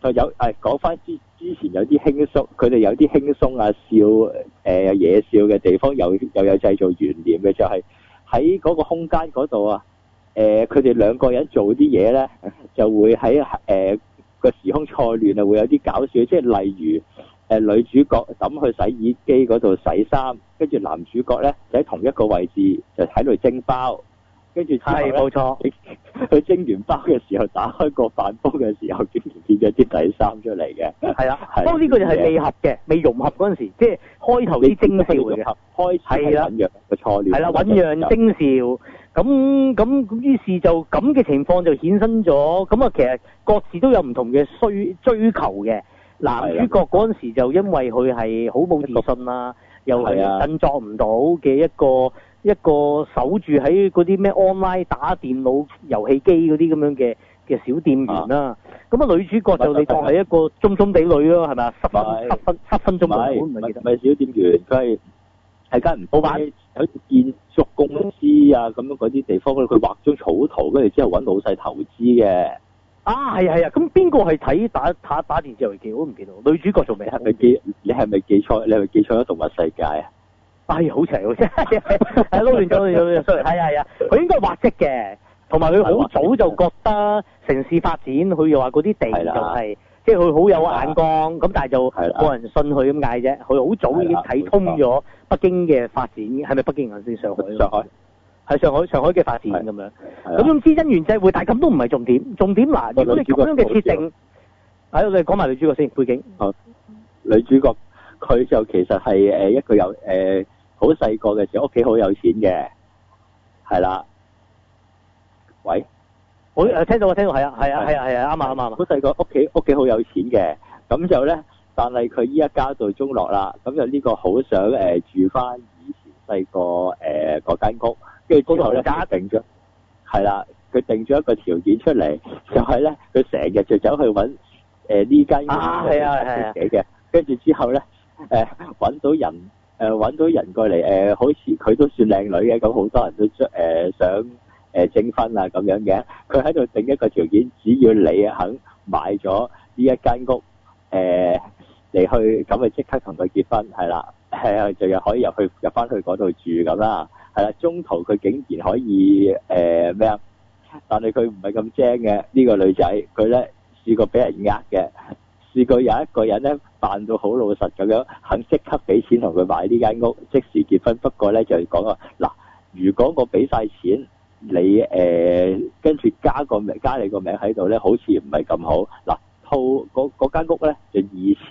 就有講翻之前有啲輕鬆，佢哋有啲輕鬆啊笑嘢笑嘅地方，又有製造懸念嘅，就係喺嗰個空間嗰度啊。佢哋兩個人做啲嘢咧，就會喺個時空錯亂啊，會有啲搞笑，即係例如女主角抌去洗衣機嗰度洗衫，跟住男主角咧就喺同一個位置就喺度蒸包。跟住之後咧， 係冇錯。 佢蒸完包嘅時候，打開個飯煲嘅時候，竟然變咗啲底衫出嚟嘅。係啦，不過呢個就係未合嘅，未融合嗰陣時，即係開頭啲徵兆嚟嘅。 開始係醞釀個錯亂。係啦， 醞釀徵兆。咁於是就咁嘅情況就衍生咗。咁啊，其實各自都有唔同嘅追求嘅。男主角嗰陣時就因為佢係好冇自信啦，又係振作唔到嘅一個守住喺嗰啲咩 online 打電腦遊戲機嗰啲咁樣嘅小店員啦。咁啊，女主角就你當係一個中地女咯，係咪啊？七分鐘老闆唔係記得。唔係小店員，佢係間唔老闆，好似建築公司啊咁樣嗰啲地方，佢畫張草圖，跟住之後揾老細投資嘅。係啊，咁邊個係睇打電視遊戲機？我都唔記得。女主角做咩？你係咪記錯？你係咪記錯咗動物世界啊？好邪喎！真係撈亂咗，sorry。係啊，佢應該畫質嘅，同埋佢好早就覺得城市發展，佢又話嗰啲地就係，即係佢好有眼光，咁但係就冇人信佢咁解啫。佢好早已經睇通咗北京嘅發展，係咪北京還是上海？係上海嘅發展咁樣。咁總之因緣際會，但係咁都唔係重點。重點嗱，如果你咁樣嘅設定，我哋講埋女主角先背景。 女主角佢就其實係一個有好細個嘅時候，屋企好有錢嘅，係啦。喂， 我聽到，係啊，啱。好細個屋企好有錢嘅，咁就咧，但係佢依家家道中落啦，咁就呢個好想住翻以前細個嗰間屋，跟住之後咧定咗，係啦，佢定咗一個條件出嚟，就係咧，佢成日就走去揾呢間屋自己嘅，跟住之後咧揾到人過嚟，好似佢都算靚女嘅，咁好多人都想徵婚啊咁樣嘅，佢喺度定一個條件，只要你肯買咗呢一間屋嚟去，咁咪即刻同佢結婚，係啦，就又可以入翻去嗰度住咁啦，係啦，中途佢竟然可以咩啊？但係佢唔係咁精嘅呢個女仔，佢咧試過俾人嘅。試過有一個人咧扮到好老實咁樣，肯即刻俾錢同佢買呢間屋，即時結婚。不過咧就講話嗱，如果我俾晒錢你跟住加你個名喺度咧，好似唔係咁好。嗱，套嗰間屋咧就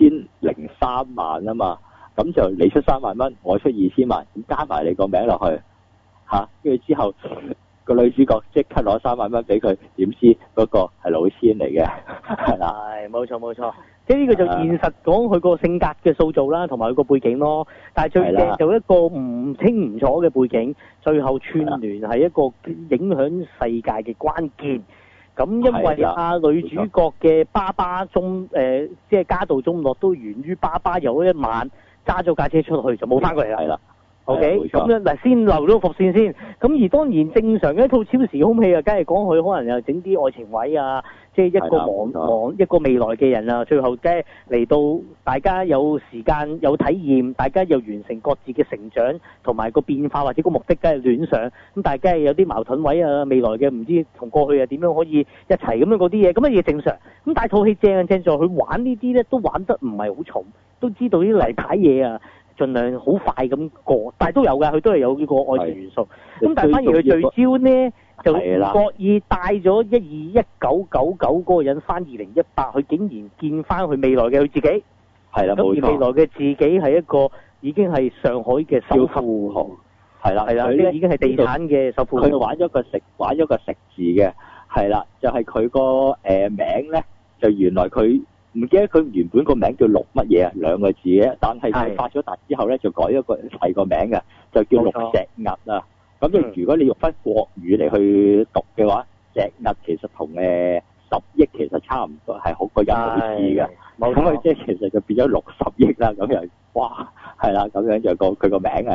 2003萬啊嘛，咁就你出3萬蚊，我出2000萬，咁加埋你個名落去嚇，跟住之後個女主角即刻攞3萬蚊俾佢，點知嗰個係老千嚟嘅，係啦。 係冇錯。即係呢個就現實講佢個性格嘅塑造啦，同埋佢個背景咯。但係最正就一個唔清唔楚嘅背景，最後串聯係一個影響世界嘅關鍵。咁因為女主角嘅爸爸即係家道中落，都源於爸爸有一晚揸咗架車出去就冇翻過嚟啦。係啦。OK，咁樣嗱，先留咗個伏線先。咁而當然正常嘅一套超時空戲啊，梗係講佢可能又整啲愛情位啊，即係一個一個未來嘅人啊，最後梗係嚟到大家有時間有體驗，大家又完成各自嘅成長同埋個變化或者個目的，梗係戀上。咁但係梗係有啲矛盾位啊，未來嘅唔知同過去啊點樣可以一齊咁樣嗰啲嘢，咁乜嘢正常。咁但係套戲正在佢玩呢啲咧都玩得唔係好重，都知道啲例牌嘢啊。盡量好快咁過，但係都有㗎，佢都係有呢個愛情元素。咁但係反而佢聚焦呢，就故意帶咗1999嗰個人翻2018，佢竟然見翻佢未來嘅佢自己。係啦，冇錯。咁而未來嘅自己係一個已經係上海嘅首富豪。係啦，佢已經係地產嘅首富豪。佢玩咗個食字嘅，係啦，就係佢個名咧，就原來佢。唔記得佢原本個名叫陸乜嘢啊，2個字嘅，但係佢發咗達之後咧，就改咗個第個名嘅，就叫陸石屹啊。咁就如果你用翻國語嚟去讀嘅話，石屹其實同10億其實差唔多，係好過1好字嘅。咁佢即係其實就變咗60億啦，咁樣哇，係啦，咁樣就佢個名係啦。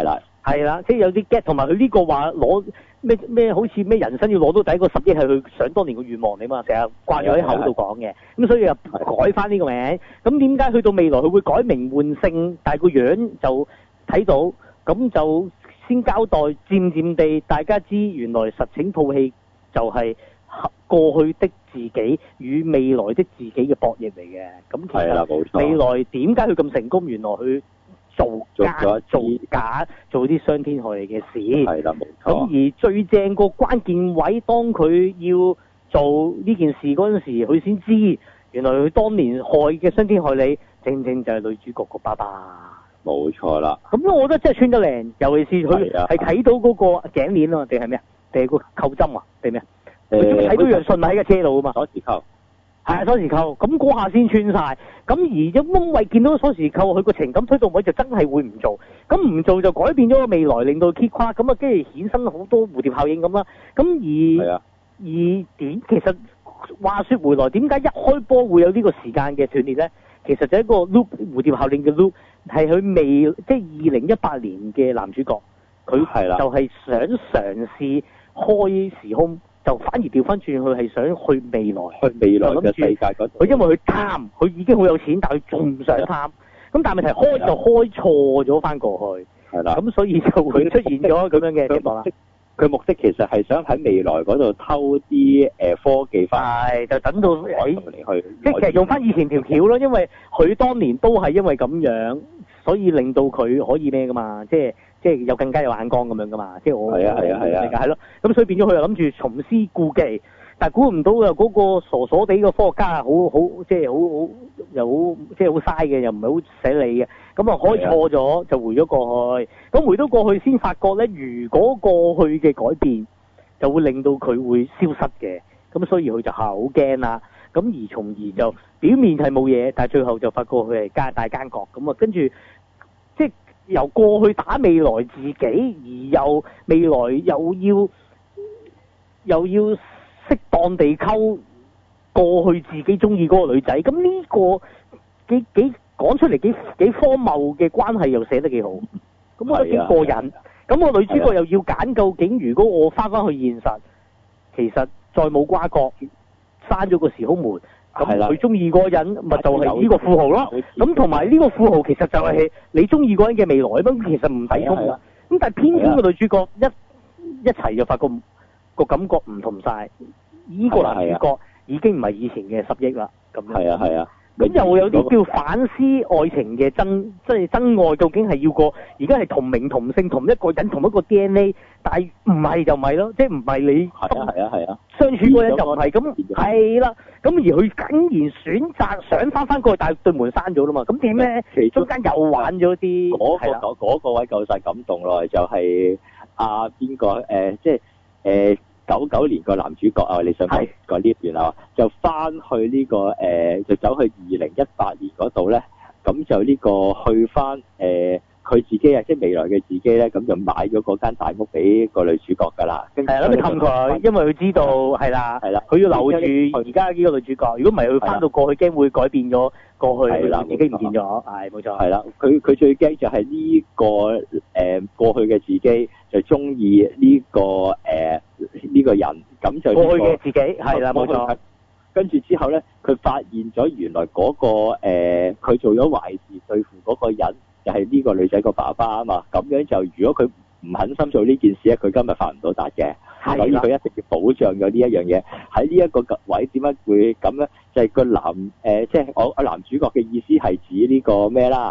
係啦，即係有啲 get， 同埋佢呢個話攞咩好似咩人生要攞到第一個10億係佢想當年個願望嚟嘛，成日掛咗喺口度講嘅，咁所以又改翻呢個名。咁點解去到未來佢會改名換姓，但係個樣就睇到，咁就先交代，漸漸地大家知原來實情套戲就係過去的自己與未來的自己嘅博弈嚟嘅。咁其實未來點解佢咁成功？原來佢做假做啲傷天害理嘅事， 係啦，冇錯。 咁而最正個關鍵位，當佢要做呢件事嗰陣時，佢先知原來佢當年害嘅傷天害理，正正就係女主角個爸爸。 冇錯啦。 咁我覺得真係穿得靚，尤其是佢係睇到嗰個頸鏈啊，定係咩啊？定係個扣針啊？定咩啊？佢睇到楊順喺個車度啊嘛。 鎖匙扣。 係啊，鎖匙扣，咁嗰下先穿晒。咁而因為見到鎖匙扣，佢個情感推動位就真係會唔做。咁唔做就改變咗個未來，令到揭垮，咁啊，跟住衍生好多蝴蝶效應咁啦。咁而點其實話說回來，點解一開波會有呢個時間嘅斷裂咧？其實就係一個 loop 蝴蝶效應嘅 loop，係佢未即係2018年嘅男主角，佢就係想嘗試開時空。就反而調翻轉，佢係想去未來， 嘅世界嗰度。 佢因為佢貪，佢已經好有錢，但係佢仲唔想貪。咁但係問題開就開錯咗翻過去。係啦。咁所以就會出現咗咁樣嘅情況啦。 佢目的其實係想喺未來嗰度偷啲科技翻。 係，就等到去。即係其實用翻以前條橋咯，因為佢當年都係因為咁樣，所以令到佢可以咩噶嘛，即係有更加有眼光咁樣噶嘛，即係我理解咯。咁所以變咗佢又諗住重施故技，但係估唔到啊嗰個傻傻地嘅科學家好即係好又好即係好嘥嘅，又唔係好寫理嘅。咁啊開錯咗就回咗過去，咁回到過去先發覺咧，如果過去嘅改變就會令到佢會消失嘅，咁所以佢就好驚啦。咁而從而就表面係冇嘢，但係最後就發覺佢係大奸角咁啊，跟住即係。由過去打未來自己，而又未來又要適當地溝過去自己中意嗰個女仔，咁呢個幾講出嚟幾荒謬嘅關係又寫得幾好，咁我覺得幾過癮。咁個女主角又要揀，究竟如果我翻返去現實，其實再冇瓜葛，閂咗個時空門。咁佢中意嗰個人咪就係呢個富豪咯，咁同埋呢個富豪其實就係你中意嗰人嘅未來，咁其實唔抵觸㗎。咁但係偏偏個女主角一齊就發覺個感覺唔同晒，呢個男主角已經唔係以前嘅10億啦，咁樣。係啊。咁又有啲叫反思愛情嘅即係真愛，究竟係要個而家係同名同姓同一個人同一個 DNA， 但係唔係就唔係咯，即係唔係你相處嗰人就唔係咁，係啦。咁而佢竟然選擇想翻過去，但係對門閂咗啦嘛，咁點咧？中間又玩咗啲嗰個位夠晒感動咯，就係邊個即係99年個男主角啊，你想講呢段啊，就翻去呢個就走去2018年嗰度咧，咁就呢個去翻佢自己啊，即係未來嘅自己咧，咁就買咗嗰間大屋俾個女主角㗎啦。係諗住氹佢，因為佢知道係啦，佢要留住而家呢個女主角。如果唔係，佢翻到過去驚會改變咗過去，自己唔見咗。係冇錯。係啦，佢最驚就係呢個過去嘅自己就中意呢個呢個人，咁就過去嘅自己係啦，冇錯。跟住之後咧，佢發現咗原來嗰個佢做咗壞事對付嗰個人。就係呢個女仔個爸爸啊嘛，咁樣就如果佢唔狠心做呢件事咧，佢今日發唔到達嘅，所以佢一定要保障咗呢一樣嘢。喺呢一個位點解會咁咧？就係個即係我男主角嘅意思係指呢個咩啦？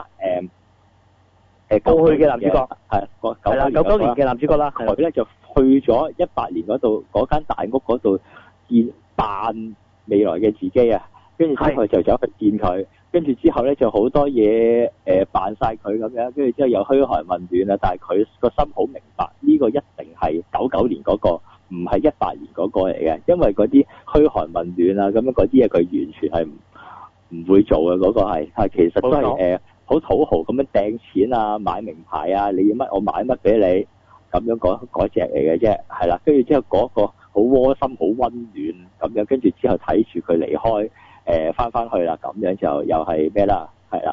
過去嘅男主角係99年嘅男主角啦。佢咧就去咗18年嗰度嗰間大屋嗰度扮未來嘅自己啊，跟住之後就走去見佢。跟住之後咧就好多嘢扮晒佢咁樣，跟住之後又噓寒問暖啦。但係佢個心好明白，呢個一定係99年嗰個，唔係18年嗰個嚟嘅。因為嗰啲噓寒問暖啊咁樣嗰啲嘢，佢完全係唔會做嘅。嗰個係其實都係好土豪咁樣掟錢啊，買名牌啊，你要乜我買乜俾你咁樣嗰隻嚟嘅啫。係啦，跟住之後嗰個好窩心好溫暖咁樣，跟住之後睇住佢離開。翻去啦，咁樣就又係咩啦？係啦，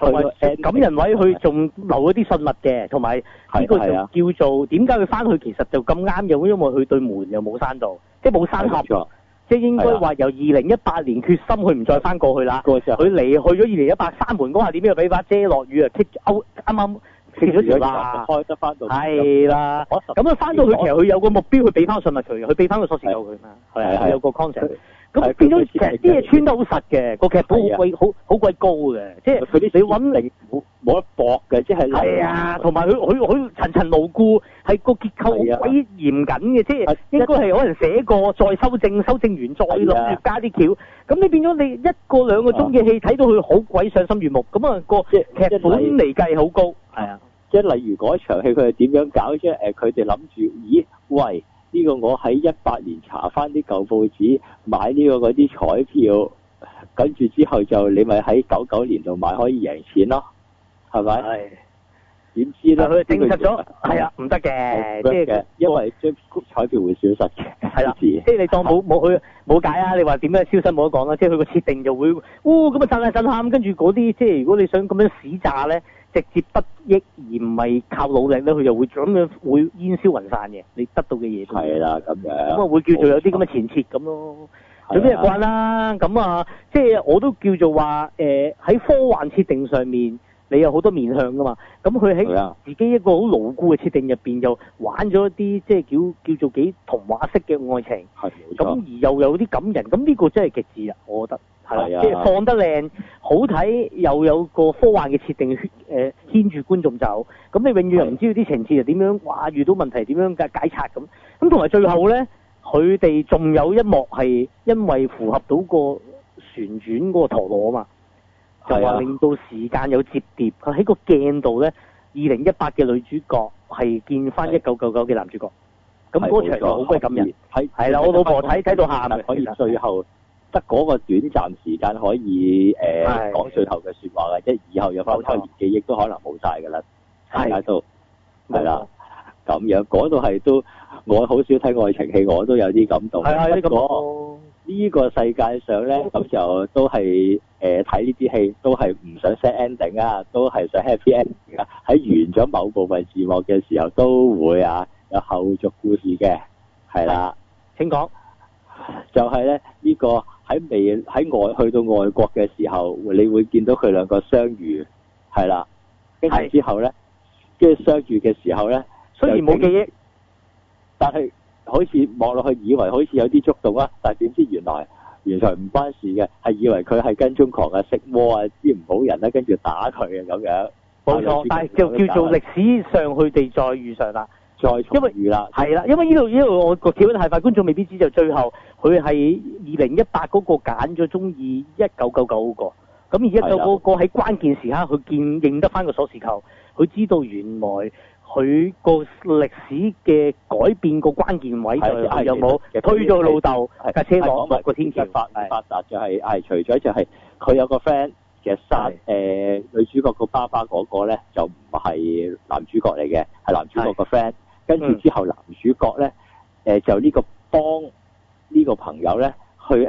同埋感人位佢仲留咗啲信物嘅，同埋呢個就叫做點解佢翻去其實就咁啱嘅，因為佢對門又冇閂到，即係冇閂合。即係應該話由2018年決心佢唔再翻過去啦。佢離去咗2018閂門嗰下點樣俾把遮落雨啊？啱啱停咗條啦， 開得翻到。 係啦，咁佢翻到去其實佢有個目標，佢俾翻個信物佢，佢俾翻個鎖匙扣佢嘛。係有個 concept。咁變咗其實啲嘢穿得好實嘅，個劇本好鬼高嘅，即係佢啲你揾嚟冇得搏嘅，即係係啊，同埋佢層牢固，係個結構好鬼嚴謹嘅，即係應該係可能寫過再修正，修正完再諗住加啲橋，咁你變咗你1個2個鐘嘅戲睇到佢好鬼賞心悅目，咁啊個劇本嚟計好高，係啊， 即係例如嗰場戲佢係點樣搞啫？佢哋諗住，咦喂？呢個我喺18年查翻啲舊報紙買呢個嗰啲彩票，跟住之後就你咪喺99年度買可以贏錢咯，係咪？係。點知咧？ 佢證實咗，係啊，唔得嘅，即係因為張彩票會消失嘅。 係啦，即係你當冇解啊！你話點樣消失冇得講啦，即係佢個設定就會，咁啊震撼，跟住嗰啲即係如果你想咁樣使詐咧，直接得益而唔係靠努力咧，佢就會咁樣會煙消雲散嘅，你得到嘅嘢。 係啦，咁樣。 咁啊會叫做有啲咁嘅前設咁咯，有咩慣啦？咁啊，即係我都叫做話喺科幻設定上面。你有好多面向噶嘛，咁佢喺自己一個好牢固嘅設定入邊，又玩咗一啲即係叫做幾童話式嘅愛情，咁而又有啲感人，咁呢個真係極致啊！我覺得係即係放得靚，好睇，又有個科幻嘅設定牽住觀眾走，咁你永遠又唔知道啲情節又點樣，哇！遇到問題點樣解拆咁，咁同埋最後咧，佢哋仲有一幕係因為符合到個旋轉嗰個陀螺啊嘛。就話令到時間有摺疊，佢喺個鏡度咧，2018嘅女主角係見翻1999嘅男主角，咁嗰場就好鬼感人。係啦，我老婆睇到喊嘅， 可以最後得嗰個短暫時間可以講最後嘅説話嘅，即係以後有翻抽熱記憶都可能冇晒㗎啦，大家都係啦，咁樣嗰度係都我好少睇愛情戲，我都有啲感動。 係有啲感動。 呢個世界上咧，咁就都係睇呢啲戲都係唔想 set ending 啊，都係想 happy ending 啊。喺完咗某部分字幕嘅時候，都會有後續故事嘅，係啦。 請講。 就係咧呢個喺去到外國嘅時候，你會見到佢兩個相遇，係啦。跟住之後咧，跟住相遇嘅時候咧， 雖然冇記憶， 但係。好似望落去以為好似有啲觸動啊，但係點知原來唔關事嘅，係以為佢係跟蹤狂啊、食魔啊、啲唔好人咧，跟住打佢嘅咁樣。 冇錯，但係就叫做歷史上佢哋再遇上啦， 再重遇啦。係啦，因為呢度我個橋太快，觀眾未必知就最後佢係2018嗰個揀咗中意1999嗰個，咁而1999個喺關鍵時刻佢認得翻個鎖匙扣，佢知道原來。佢個歷史嘅改變個關鍵位就係有冇推咗老豆架車落個天橋發達就係除咗就係佢有個 friend 嘅殺女主角個爸爸嗰個咧就唔係男主角嚟嘅，係男主角個 friend。跟住之後男主角咧就呢個幫呢個朋友咧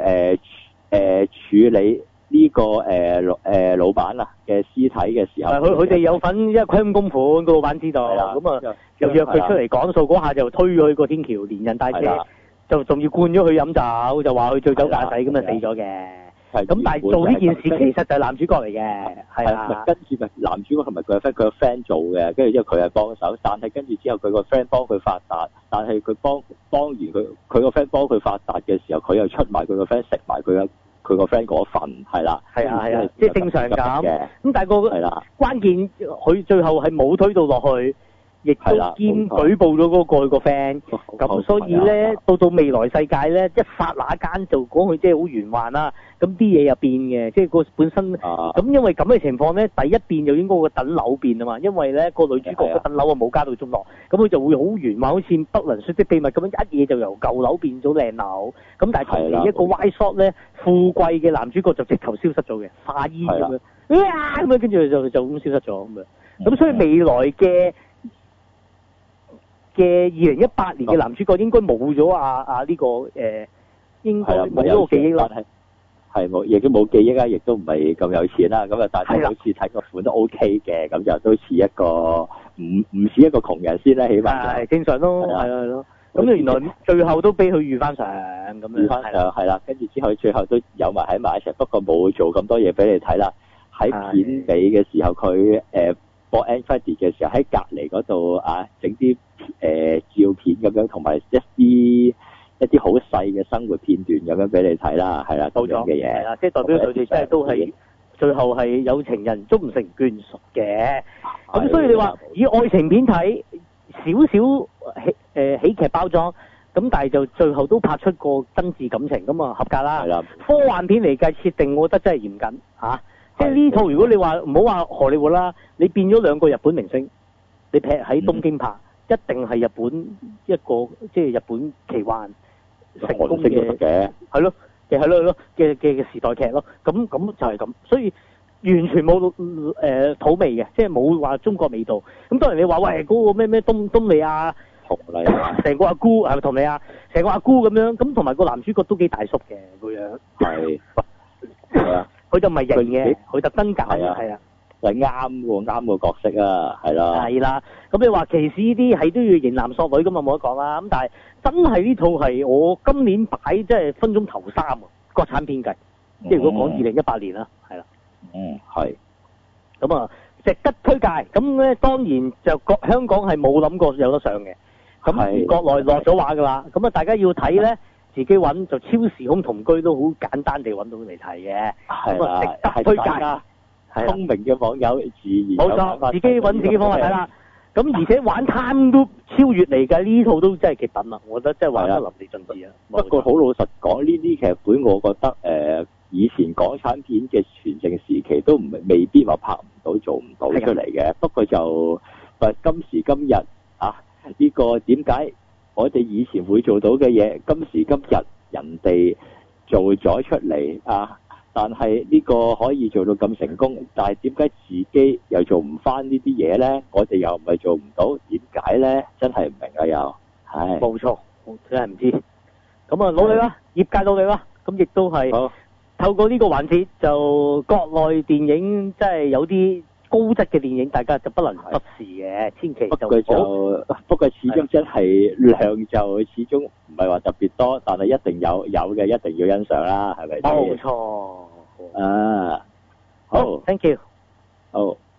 去處理。呢個老闆啊嘅屍體嘅時候， 佢哋有份因為虧空公款，個老闆知道，咁啊又約佢出嚟講數，嗰下就推咗去個天橋，連人帶車，就仲要灌咗佢飲酒，就話佢醉酒駕駛，咁啊死咗嘅。咁但係做呢件事其實就係男主角嚟嘅，係啦。 跟住咪男主角同埋佢個 friend 做嘅，跟住之後佢係幫手，但係跟住之後佢個 friend 幫佢發達，但係佢幫完佢個 friend 幫佢發達嘅時候，佢又出埋佢個 friend 食埋佢個 friend 嗰份，係啦， 係啊，即係正常咁。咁但係個關鍵，佢最後係冇推到落去，亦都兼舉報咗嗰個 friend。咁所以咧，到未來世界咧，一剎那間就講佢即係好玄幻啦。咁啲嘢又變嘅，即係個本身。咁因為咁嘅情況咧，第一變就應該個等樓變啊嘛。因為咧個女主角個等樓啊冇加到中落，咁佢就會好玄幻，好似不能說的秘密咁樣，一嘢就由舊樓變咗靚樓。咁但係同時一個 wide shot 咧，富貴嘅男主角就直頭消失咗嘅，化煙咁樣，咁樣跟住就咁消失咗咁樣。咁所以未來嘅2018年嘅男主角應該冇咗呢個應該冇咗個記憶啦。 係冇，亦都冇記憶啊，亦都唔係咁有錢啦。咁啊，但係好似睇個款都 OK 嘅，咁就都似一個唔似一個窮人先啦，起碼係正常咯，係咯。咁原來最後都俾佢遇翻上咁樣。 遇翻上係啦，跟住之後最後都有埋一齊，不過冇做咁多嘢俾你睇啦。喺片尾嘅時候，佢播 end credit 嘅時候，喺隔離嗰度啊，整啲照片咁樣，同埋一啲好細嘅生活片段咁樣俾你睇啦，係啦，咁樣嘅嘢。係啦， 即係代表佢哋真係都係最後係有情人終成眷屬嘅。咁所以你話以愛情片睇少少喜劇包裝，咁但係就最後都拍出個真摯感情咁啊，合格啦。係啦。科幻片嚟計設定，我覺得真係嚴謹嚇。即係呢套如果你話唔好話荷里活啦，你變咗兩個日本明星，你劈喺東京拍，一定係日本一個即係日本奇幻成功嘅，係咯嘅時代劇咯。咁就係咁，所以完全冇土味嘅，即係冇話中國味道。咁當然你話喂嗰個咩東利亞同利亞成個阿姑係咪同利亞成個阿姑咁樣？咁同埋個男主角都幾大叔嘅個樣。係啊。佢就唔係型嘅，佢特登揀係啊， 就啱個角色啊，係啦。 係啦，咁你話騎士呢啲係都要型男索女咁啊，冇得講啦。咁但係真係呢套係我今年擺即係分鐘頭3啊，國產片計，即係如果講2018年啦，係啦。 係。 咁啊，值得推介。咁咧當然就香港係冇諗過有得上嘅，咁國內落咗畫㗎啦。咁啊，大家要睇咧。自己揾就超時空同居都好簡單地揾到嚟睇嘅，咁啊值得推介。 聰明嘅網友自然冇錯，自己揾自己方法睇啦。咁而且玩 time loop 超越嚟嘅呢套都真係極品啦，我覺得真係玩得淋漓盡致啊。 不過好老實講，呢啲劇本我覺得以前港產片嘅全盛時期都未必話拍唔到做唔到出嚟嘅。不過就今時今日啊，呢個點解？我哋以前會做到嘅嘢，今時今日人哋做咗出嚟啊！但係呢個可以做到咁成功，但係點解自己又做唔翻呢啲嘢呢？我哋又唔係做唔到，點解呢？真係唔明啊！又係冇錯，真係唔知。咁啊，努力啦，業界努力啦。咁亦都係透過呢個環節，就國內電影真係有啲高質嘅電影，大家就不能忽視嘅，千祈就不過始終真係量就始終唔係話特別多，但係一定有嘅一定要欣賞啦，係咪？ 冇錯。 啊，好 ，thank you。 好。